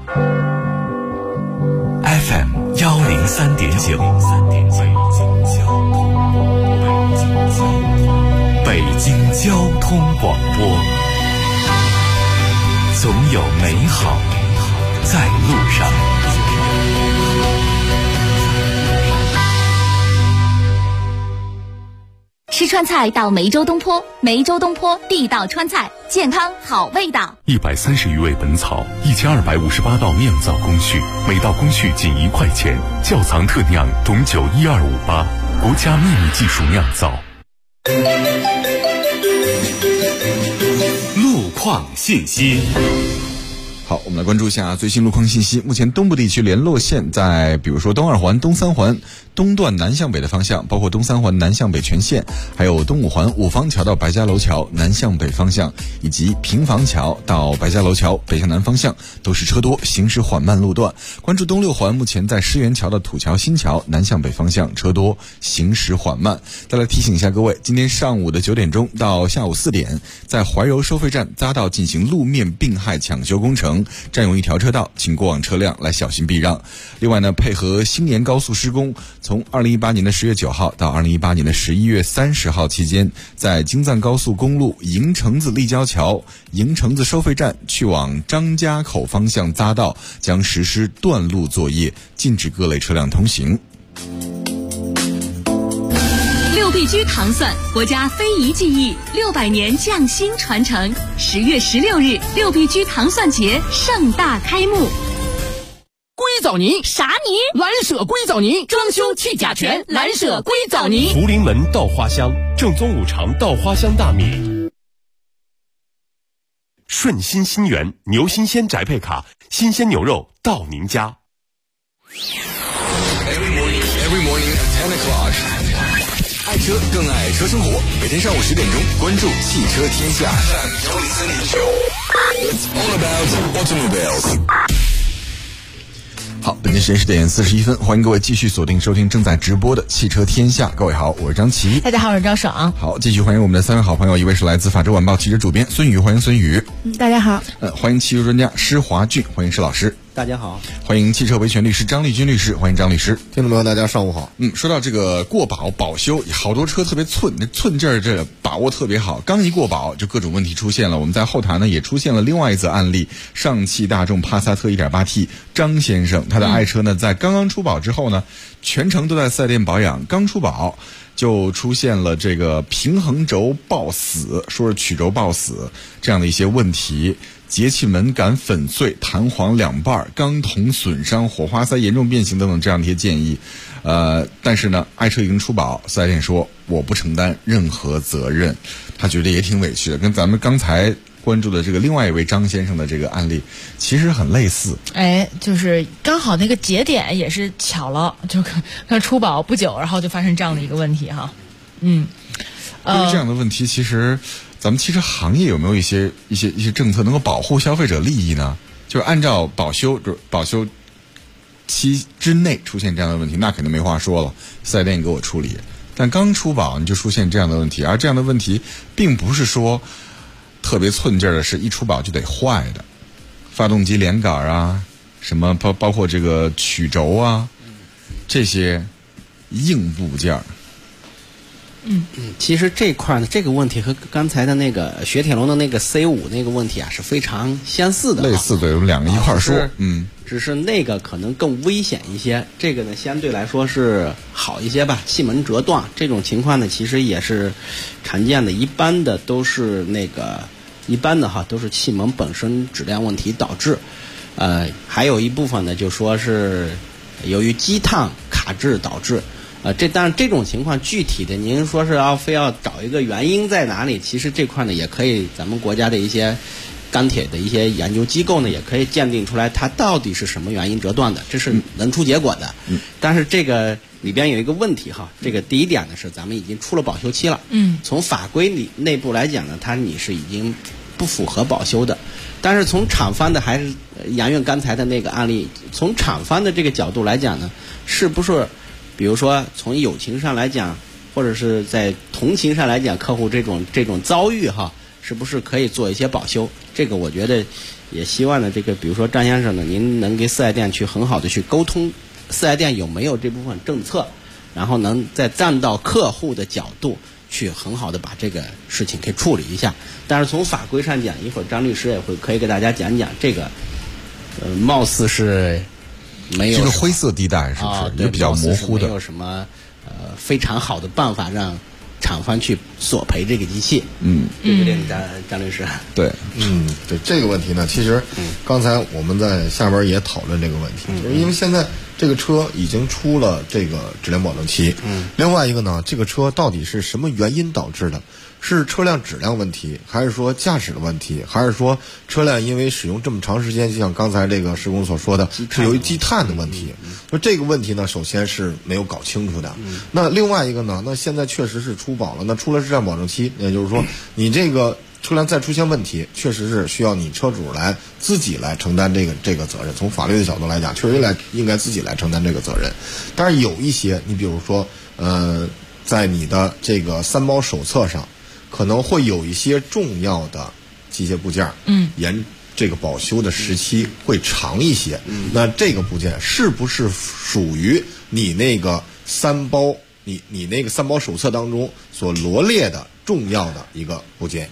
FM 103.9，北京交通广播，总有美好在路上。 吃川菜到梅州东坡，梅州东坡地道川菜，健康好味道。 130余味本草，1258道酿造工序，每道工序仅1块钱，窖藏特酿董酒12588，国家秘密技术酿造。 路况信息。 好，我们来关注一下最新路况信息。目前东部地区联络线在比如说东二环、东三环东段南向北的方向，包括东三环南向北全线，还有东五环五方桥到白家楼桥南向北方向，以及平房桥到白家楼桥北向南方向都是车多，行驶缓慢路段。关注东六环，目前在狮园桥到土桥新桥南向北方向车多，行驶缓慢。再来提醒一下各位，今天上午的9点钟到下午4点，在怀柔收费站匝道进行路面并害抢修工程，占用一条车道，请过往车辆来小心避让。另外呢，配合新年高速施工，从2018年的10月9号到2018年的11月30号期间，在京藏高速公路营城子立交桥、营城子收费站去往张家口方向匝道将实施断路作业，禁止各类车辆通行。 六必居糖蒜，国家非遗技艺600年匠心传承。10月16日，六必居糖蒜节盛大开幕。 硅藻泥啥泥？ 蓝舍硅藻泥，装修去甲醛，蓝舍硅藻泥。 福临门稻花香，正宗五常稻花香大米。顺心新源牛新鲜宅配卡，新鲜牛肉到您家。 Every morning at 10 o'clock， 爱车更爱车生活。每天上午10点钟，关注汽车天下。It's all about automobiles。 好，本期时间10点41分，欢迎各位继续锁定收听正在直播的汽车天下。各位好，我是张琪。 大家好，我是张爽。 好，继续欢迎我们的3位好朋友，一位是来自法制晚报汽车主编孙宇，欢迎孙宇。 大家好。 欢迎汽车专家施华俊，欢迎施老师。 大家好。 欢迎汽车维权律师张立军律师，欢迎张律师。 听众朋友大家上午好。 说到这个过保保修，好多车特别寸，那寸劲儿这把握特别好，刚一过保就各种问题出现了。我们在后台呢也出现了另外一则案例，上汽大众帕萨特 1.8T 张先生，他的爱车呢在刚刚出保之后呢，全程都在4S店保养，刚出保就出现了这个平衡轴抱死，说是曲轴抱死这样的一些问题，节气门杆粉碎、弹簧2瓣、钢筒损伤、火花塞严重变形等等这样的一些建议。但是呢，爱车已经出保，4S店说我不承担任何责任，他觉得也挺委屈的，跟咱们刚才关注的这个另外一位张先生的这个案例其实很类似。 就是刚好那个节点也是巧了，就刚出保不久，然后就发生这样的一个问题哈。对于这样的问题，其实咱们汽车行业有没有一些政策能够保护消费者利益呢？就是按照保修期之内出现这样的问题，那肯定没话说了，4S店给我处理。但刚出保你就出现这样的问题，而这样的问题并不是说特别寸劲儿的，是一出保就得坏的，发动机连杆啊，什么包括这个曲轴啊，这些硬部件。 其实这块呢，这个问题和刚才的那个雪铁龙的那个 C5 那个问题啊是非常相似的， 类似的，有两个一块说。 只是那个可能更危险一些，这个呢相对来说是好一些吧。气门折断这种情况呢，其实也是常见的，一般的都是都是气门本身质量问题导致。还有一部分呢，就说是由于积碳卡滞导致。当然这种情况具体的您说是非要找一个原因在哪里，其实这块呢也可以咱们国家的一些钢铁的一些研究机构呢，也可以鉴定出来它到底是什么原因折断的，这是能出结果的。但是这个里边有一个问题哈，这个第一点呢是咱们已经出了保修期了。从法规内部来讲呢，你是已经不符合保修的。但是从厂方的还是杨院刚才的那个案例，从厂方的这个角度来讲呢，是不是比如说从友情上来讲，或者是在同情上来讲，客户这种遭遇哈，是不是可以做一些保修？这个我觉得也希望呢，这个比如说张先生呢，您能跟四 S 店去很好的去沟通，四 S 店有没有这部分政策，然后能再站到客户的角度去很好的把这个事情给处理一下。但是从法规上讲，一会儿张律师也会可以给大家讲讲这个，貌似是没有这个灰色地带，是不是也比较模糊的？ 没有什么非常好的办法让厂方去索赔这个机器。对不对，张律师？ 对，对这个问题呢，其实刚才我们在下边也讨论这个问题，就是因为现在这个车已经出了这个质量保证期。另外一个呢，这个车到底是什么原因导致的？是车辆质量问题，还是说驾驶的问题，还是说车辆因为使用这么长时间，就像刚才这个施工所说的，是由于积碳的问题？那这个问题呢，首先是没有搞清楚的。那另外一个呢，那现在确实是出保了，那出了质量保证期，也就是说，你这个车辆再出现问题，确实是需要你车主自己来承担这个责任。从法律的角度来讲，确实应该自己来承担这个责任。但是有一些，你比如说，在你的这个三包手册上，可能会有一些重要的机械部件，沿这个保修的时期会长一些。那这个部件是不是属于你那个三包手册当中所罗列的重要的一个部件？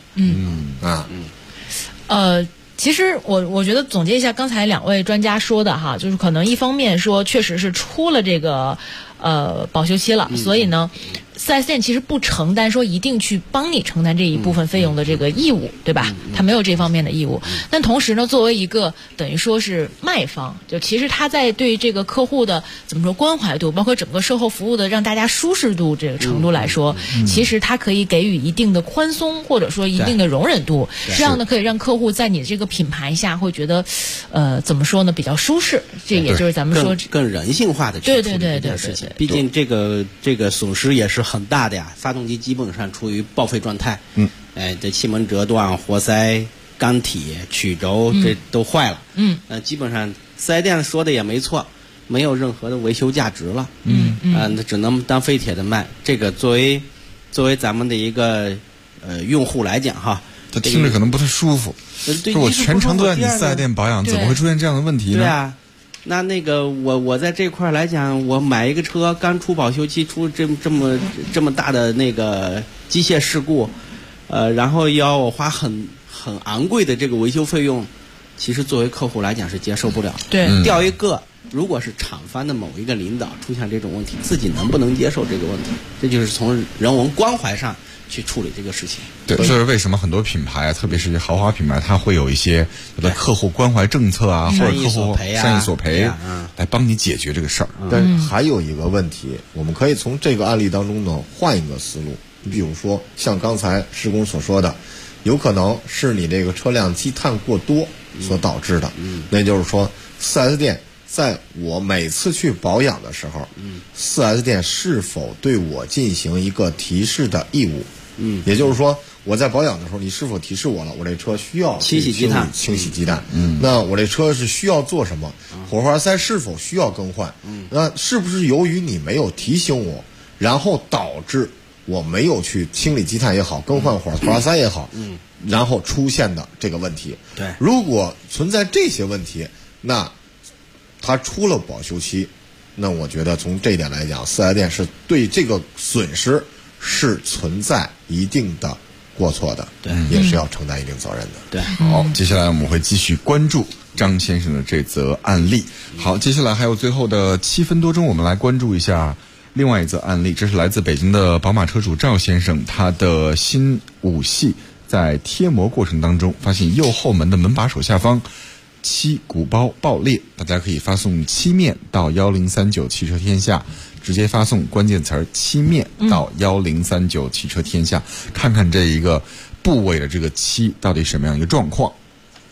其实我觉得总结一下刚才两位专家说的哈，就是可能一方面说确实是出了这个保修期了，所以呢4S 店其实不承担说一定去帮你承担这一部分费用的这个义务，对吧？他没有这方面的义务。但同时呢，作为一个等于说是卖方，就其实他在对这个客户的怎么说关怀度，包括整个售后服务的让大家舒适度这个程度来说，其实他可以给予一定的宽松，或者说一定的容忍度，这样呢可以让客户在你这个品牌下会觉得怎么说呢，比较舒适。这也就是咱们说更人性化的去处理这件事情。毕竟这个损失也是很大的呀，发动机基本上处于报废状态。这气门折断、活塞、缸体、曲轴这都坏了。基本上4S店说的也没错，没有任何的维修价值了。那只能当废铁的卖。这个作为咱们的一个用户来讲哈， 他听着可能不太舒服。我全程都在你4S店保养，怎么会出现这样的问题呢？ 对啊。那个我在这块来讲，我买一个车刚出保修期，出这么大的那个机械事故，然后要我花很昂贵的这个维修费用，其实作为客户来讲是接受不了。 对， 调一个，如果是厂方的某一个领导出现这种问题，自己能不能接受这个问题？这就是从人文关怀上去处理这个事情。 对，这是为什么很多品牌，特别是豪华品牌，它会有一些客户关怀政策啊，或者客户善意索赔来帮你解决这个事儿。 但还有一个问题，我们可以从这个案例当中呢换一个思路。你比如说，像刚才施工所说的，有可能是你这个车辆积碳过多所导致的。那就是说，4S店在我每次去保养的时候，4S店是否对我进行一个提示的义务？也就是说，我在保养的时候，你是否提示我了？我这车需要清洗积碳。 那我这车是需要做什么？火花塞是否需要更换？那是不是由于你没有提醒我，然后导致我没有去清理积碳也好，更换火花塞也好，然后出现的这个问题？ 对， 如果存在这些问题，那它出了保修期，那我觉得从这一点来讲，4S店是对这个损失是存在一定的过错的， 对， 也是要承担一定责任的。 对， 好，接下来我们会继续关注张先生的这则案例。好，接下来还有最后的7分多钟，我们来关注一下另外一则案例。这是来自北京的宝马车主赵先生，他的新5系在贴膜过程当中发现右后门的门把手下方漆鼓包爆裂，大家可以发送漆面到1039汽车天下，直接发送关键词漆面到1039汽车天下，看看这一个部位的这个漆到底什么样一个状况。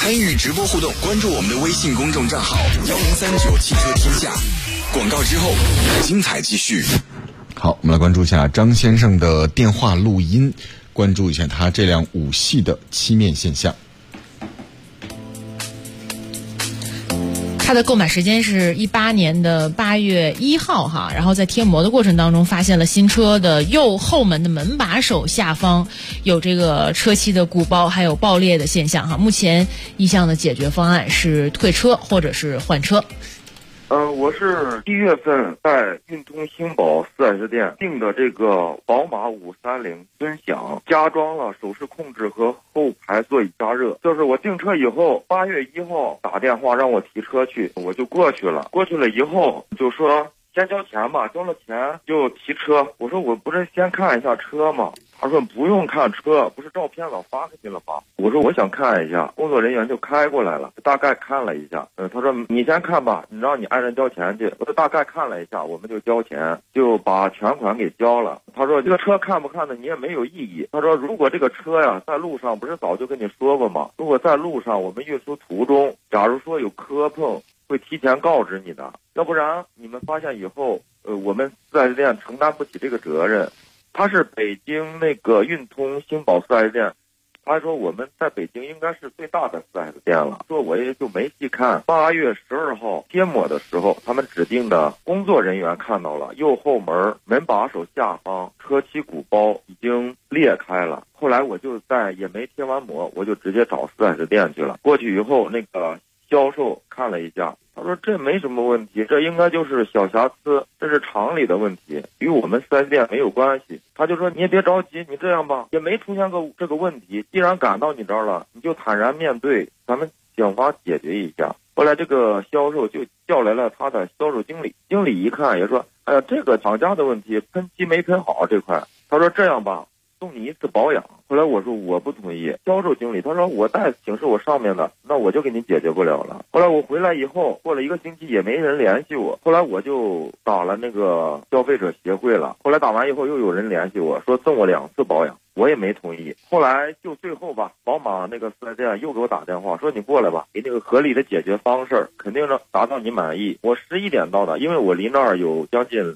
参与直播互动，关注我们的微信公众账号1039汽车天下。广告之后，精彩继续。 好，我们来关注一下张先生的电话录音，关注一下他这辆5系的漆面现象。 它的购买时间是18年的8月1号哈，然后在贴膜的过程当中发现了新车的右后门的门把手下方有这个车漆的鼓包还有爆裂的现象哈。目前一项的解决方案是退车或者是换车。 我是1月份在运通星宝 4S 店订的这个宝马530尊享，加装了手势控制和后排座椅加热。就是我订车以后8月1号打电话让我提车去，我就过去了以后就说先交钱吧，交了钱就提车。我说我不是先看一下车吗？他说不用看车，不是照片老发给你了吗？我说我想看一下，工作人员就开过来了，大概看了一下。他说你先看吧，你让你爱人交钱去。我就大概看了一下，我们就交钱，就把全款给交了。他说这个车看不看的你也没有意义。他说如果这个车呀在路上，不是早就跟你说过吗？如果在路上我们运输途中，假如说有磕碰，会提前告知你的，要不然你们发现以后，我们4S店承担不起这个责任。他是北京那个运通星宝 4S 店，他说我们在北京应该是最大的 4S 店了。说我也就没细看。8月12号贴膜的时候，他们指定的工作人员看到了右后门把手下方车漆鼓包已经裂开了。后来我就也没贴完膜，我就直接找 4S 店去了。过去以后，那个销售看了一下，他说这没什么问题，这应该就是小瑕疵，这是厂里的问题，与我们 4S 店没有关系。他就说你也别着急，你这样吧，也没出现过这个问题，既然赶到你这儿了，你就坦然面对，咱们想法解决一下。后来这个销售就叫来了他的销售经理，经理一看也说，哎呀，这个厂家的问题，喷漆没喷好这块。他说这样吧，送你一次保养。后来我说我不同意，销售经理他说我再请示我上面的，那我就给你解决不了了。后来我回来以后，过了1个星期也没人联系我，后来我就打了那个消费者协会了。后来打完以后又有人联系我说送我2次保养，我也没同意。后来就最后吧，宝马那个4S店又给我打电话说你过来吧，给那个合理的解决方式，肯定能达到你满意。我11点到的，因为我离那儿有将近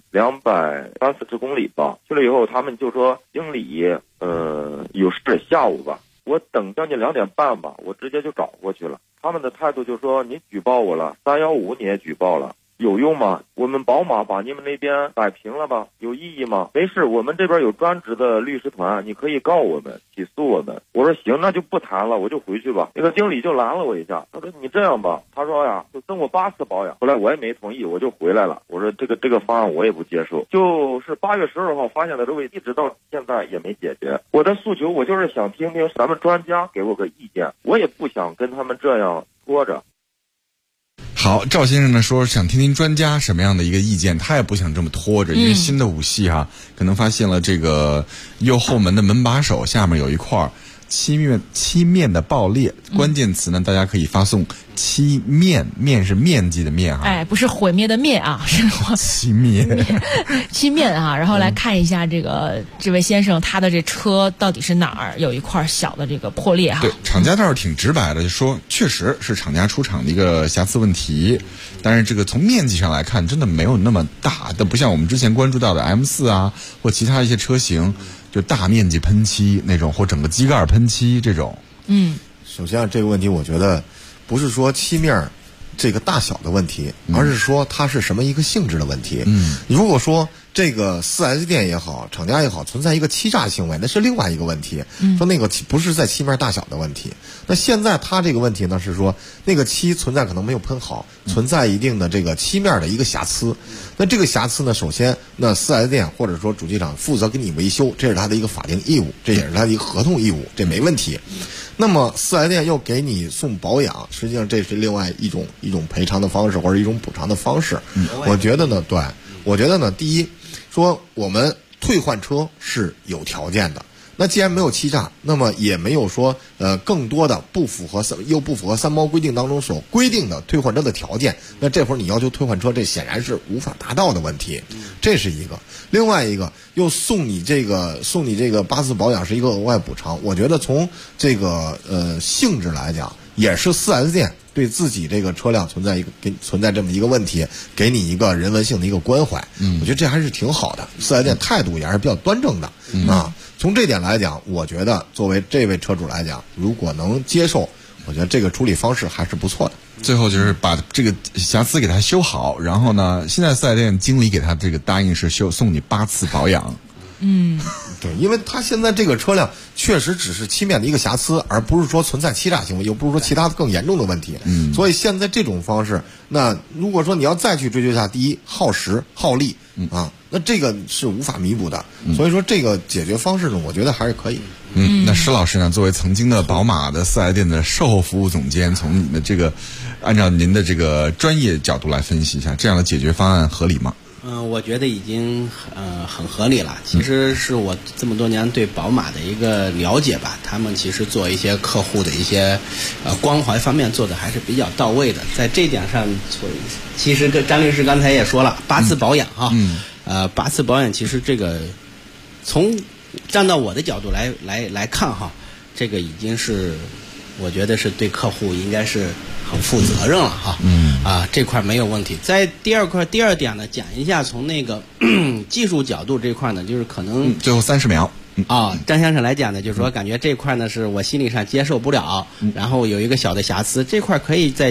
230-40公里吧。去了以后他们就说经理有事下午吧，我等将近2点半吧，我直接就找过去了。他们的态度就说你举报我了，315你也举报了，有用吗？我们宝马把你们那边摆平了吧，有意义吗？没事，我们这边有专职的律师团，你可以告我们，起诉我们。我说行，那就不谈了，我就回去吧。那个经理就拦了我一下，他说你这样吧，他说呀，就送我8次保养。后来我也没同意，我就回来了。我说这个方案我也不接受。就是8月12号发现的这位，一直到现在也没解决。我的诉求，我就是想听听咱们专家给我个意见，我也不想跟他们这样拖着。 好，赵先生呢说想听听专家什么样的一个意见，他也不想这么拖着，因为新的5系哈，可能发现了这个右后门的门把手下面有一块漆面的爆裂，关键词呢大家可以发送漆面，面是面积的面哈， 哎，不是毁灭的灭啊，是漆面漆面啊。然后来看一下这位先生他的这车到底是哪儿有一块小的这个破裂哈。 对，厂家倒是挺直白的，就说确实是厂家出厂的一个瑕疵问题，但是这个从面积上来看真的没有那么大的，不像我们之前关注到的 M4 啊或其他一些车型就大面积喷漆那种，或整个机盖喷漆这种。 首先这个问题我觉得不是说漆面这个大小的问题，而是说它是什么一个性质的问题。如果说这个 4S 店也好，厂家也好，存在一个欺诈行为，那是另外一个问题。说那个不是在漆面大小的问题。那现在它这个问题呢，是说那个漆存在可能没有喷好，存在一定的这个漆面的一个瑕疵。那这个瑕疵呢，首先那 4S 店或者说主机厂负责给你维修，这是他的一个法定义务，这也是他的一个合同义务，这没问题。那么 4S 店又给你送保养，实际上这是另外一种赔偿的方式，或者一种补偿的方式。我觉得呢，第一，说我们退换车是有条件的。那既然没有欺诈，那么也没有说更多的不符合三包规定当中所规定的退换车的条件，那这会儿你要求退换车，这显然是无法达到的问题，这是一个。另外一个又送你这个8次保养是一个额外补偿，我觉得从这个性质来讲， 也是4S店对自己这个车辆存在这么一个问题，给你一个人文性的一个关怀。我觉得这还是挺好的，4S店态度也还是比较端正的啊。从这点来讲，我觉得作为这位车主来讲，如果能接受，我觉得这个处理方式还是不错的。 最后就是把这个瑕疵给他修好，然后呢，现在4S店经理给他这个答应是送你8次保养。 对，因为他现在这个车辆确实只是漆面的一个瑕疵，而不是说存在欺诈行为，又不是说其他的更严重的问题。所以现在这种方式，那如果说你要再去追究下，第一耗时耗力啊，那这个是无法弥补的。所以说这个解决方式呢，我觉得还是可以。 那施老师呢，作为曾经的宝马的4S店的售后服务总监，从你的这个按照您的这个专业角度来分析一下，这样的解决方案合理吗？ 我觉得已经很合理了。其实是我这么多年对宝马的一个了解吧，他们其实做一些客户的一些关怀方面做的还是比较到位的。在这一点上，其实跟张律师刚才也说了，8次保养哈，8次保养，其实这个从站到我的角度来看哈，这个已经是我觉得是对客户应该是很负责任了哈。这块没有问题。在第二点呢，讲一下从那个技术角度这块呢，就是可能最后30秒张先生来讲呢，就是说感觉这块呢是我心理上接受不了，然后有一个小的瑕疵，这块可以在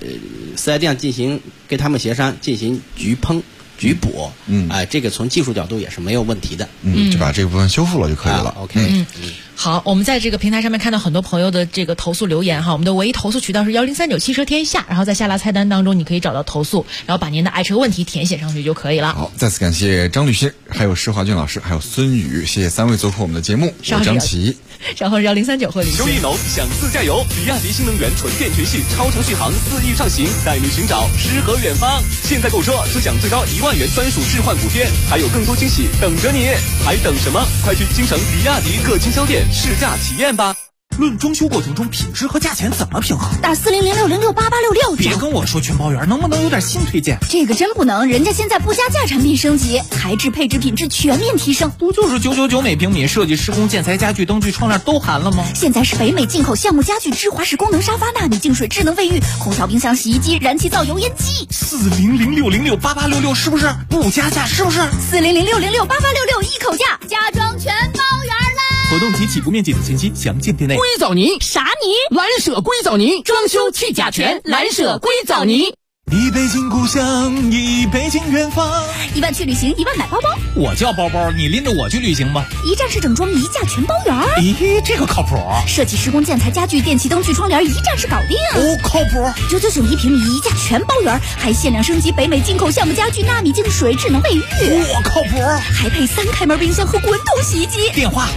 4S店进行跟他们协商进行局补，这个从技术角度也是没有问题的， 就把这个部分修复了就可以了。 OK， 好，我们在这个平台上面看到很多朋友的这个投诉留言哈，我们的唯一投诉渠道是1039汽车天下，然后在下拉菜单当中你可以找到投诉，然后把您的爱车问题填写上去就可以了。 好，再次感谢张律师，还有施华俊老师，还有孙宇，谢谢3位做客我们的节目。我张琪， 稍后是1039会领秋意浓，想自驾游，比亚迪新能源纯电全系超长续航4亿畅行，带你寻找诗和远方。现在购车只享最高1万元专属置换补贴，还有更多惊喜等着你，还等什么？快去京城比亚迪各经销店试驾体验吧。 论装修过程中品质和价钱怎么平衡？ 打4006068866。 别跟我说全包圆，能不能有点新推荐？ 这个真不能，人家现在不加价产品升级，材质配置品质全面提升。 不就是999每平米，设计施工建材家具灯具窗帘都含了吗？ 现在是北美进口橡木家具、芝华士功能沙发、纳米净水、智能卫浴、空调、冰箱、洗衣机、燃气灶、油烟机。 4006068866是不是不加价？是不是 4006068866一口价，家装全包圆啦！ 活动及起步面积等信息详见店内。 硅藻泥啥泥？ 蓝舍硅藻泥，装修去甲醛，蓝舍硅藻泥。 一北京故乡，一北京远方。 1万去旅行，1万买包包。 我叫包包，你拎着我去旅行吧。 一站式整装，一价全包圆。 咦，这个靠谱。 设计施工建材家具电器灯具窗帘一站式搞定。 靠谱。 999一平米，一价全包圆，还限量升级北美进口橡木家具、纳米净水、智能卫浴。 靠谱。 还配3开门冰箱和滚筒洗衣机。 电话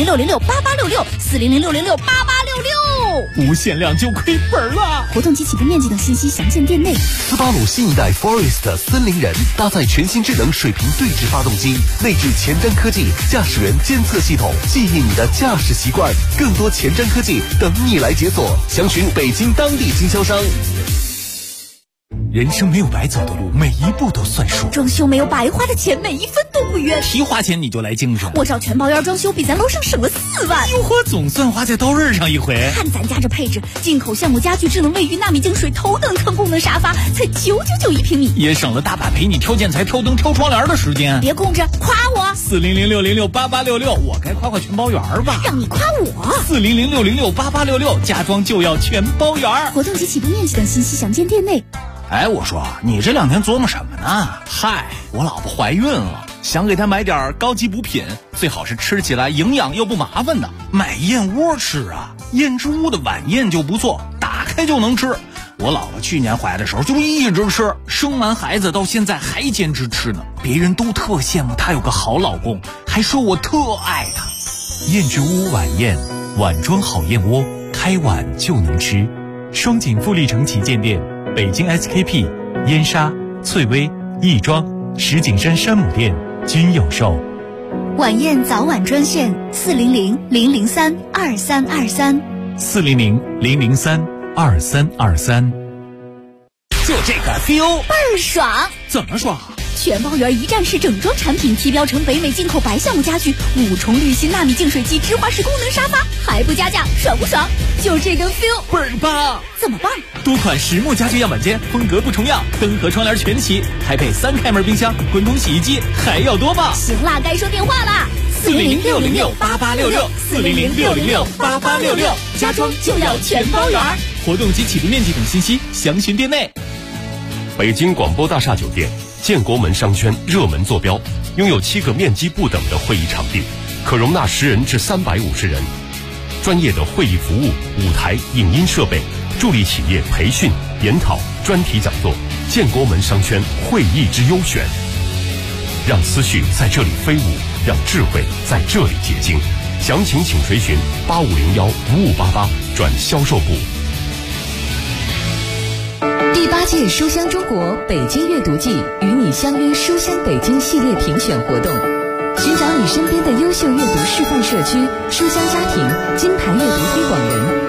4006068866，4006068866。 无限量就亏本了。 活动及起步面积等信息详见店内。 斯巴鲁新一代 Forest 森林人搭载全新智能水平对置发动机，内置前瞻科技驾驶员监测系统，记忆你的驾驶习惯。更多前瞻科技等你来解锁，详询北京当地经销商。 人生没有白走的路，每一步都算数。 装修没有白花的钱，每一分都不冤。 提花钱你就来精神， 我找全包圆装修，比咱楼上省了4万。 哟呵，总算花在刀刃上一回。 看咱家这配置，进口橡木家具、智能卫浴、纳米净水、头等舱功能沙发，才999一平米， 也省了大把陪你挑建材、挑灯、挑窗帘的时间。 别空着，夸我。 4006068866，我该夸全包圆吧？ 让你夸我。 4006068866，家装就要全包圆。 活动及起步面积等信息详见店内。 哎，我说你这2天琢磨什么呢？嗨，我老婆怀孕了，想给她买点高级补品，最好是吃起来营养又不麻烦的。买燕窝吃啊，燕之屋的晚宴就不错，打开就能吃。我老婆去年怀的时候就一直吃，生完孩子到现在还坚持吃呢。别人都特羡慕她有个好老公，还说我特爱她。燕之屋晚宴，碗装好燕窝，开碗就能吃。双井富力城旗舰店。北京 SKP、燕莎、翠微、亦庄、石景山山姆店均有售。 晚宴早晚专线400-003-2323。 400-003-2323。 就这个 feel 倍儿爽。 怎么爽？ 全包圆一站式整装产品，提标成北美进口白橡木家具，5重滤芯纳米净水器，直滑式功能沙发，还不加价，爽不爽？就这个 feel 倍儿棒！ 怎么办？ 多款实木家具样板间，风格不重样，灯和窗帘全齐，还配3开门冰箱、滚筒洗衣机，还要多棒！ 行啦，该说电话啦 ！400-606-8866，400-606-8866， 家装就要全包圆。 活动及起步面积等信息详询店内。 北京广播大厦酒店建国门商圈热门坐标，拥有7个面积不等的会议场地，可容纳10人至350人。专业的会议服务、舞台、影音设备，助力企业培训、研讨、专题讲座。建国门商圈会议之优选，让思绪在这里飞舞，让智慧在这里结晶。详情请垂询8501-5588转销售部。 第8届书香中国北京阅读季与你相约书香北京系列评选活动，寻找你身边的优秀阅读示范社区、书香家庭、金牌阅读推广人。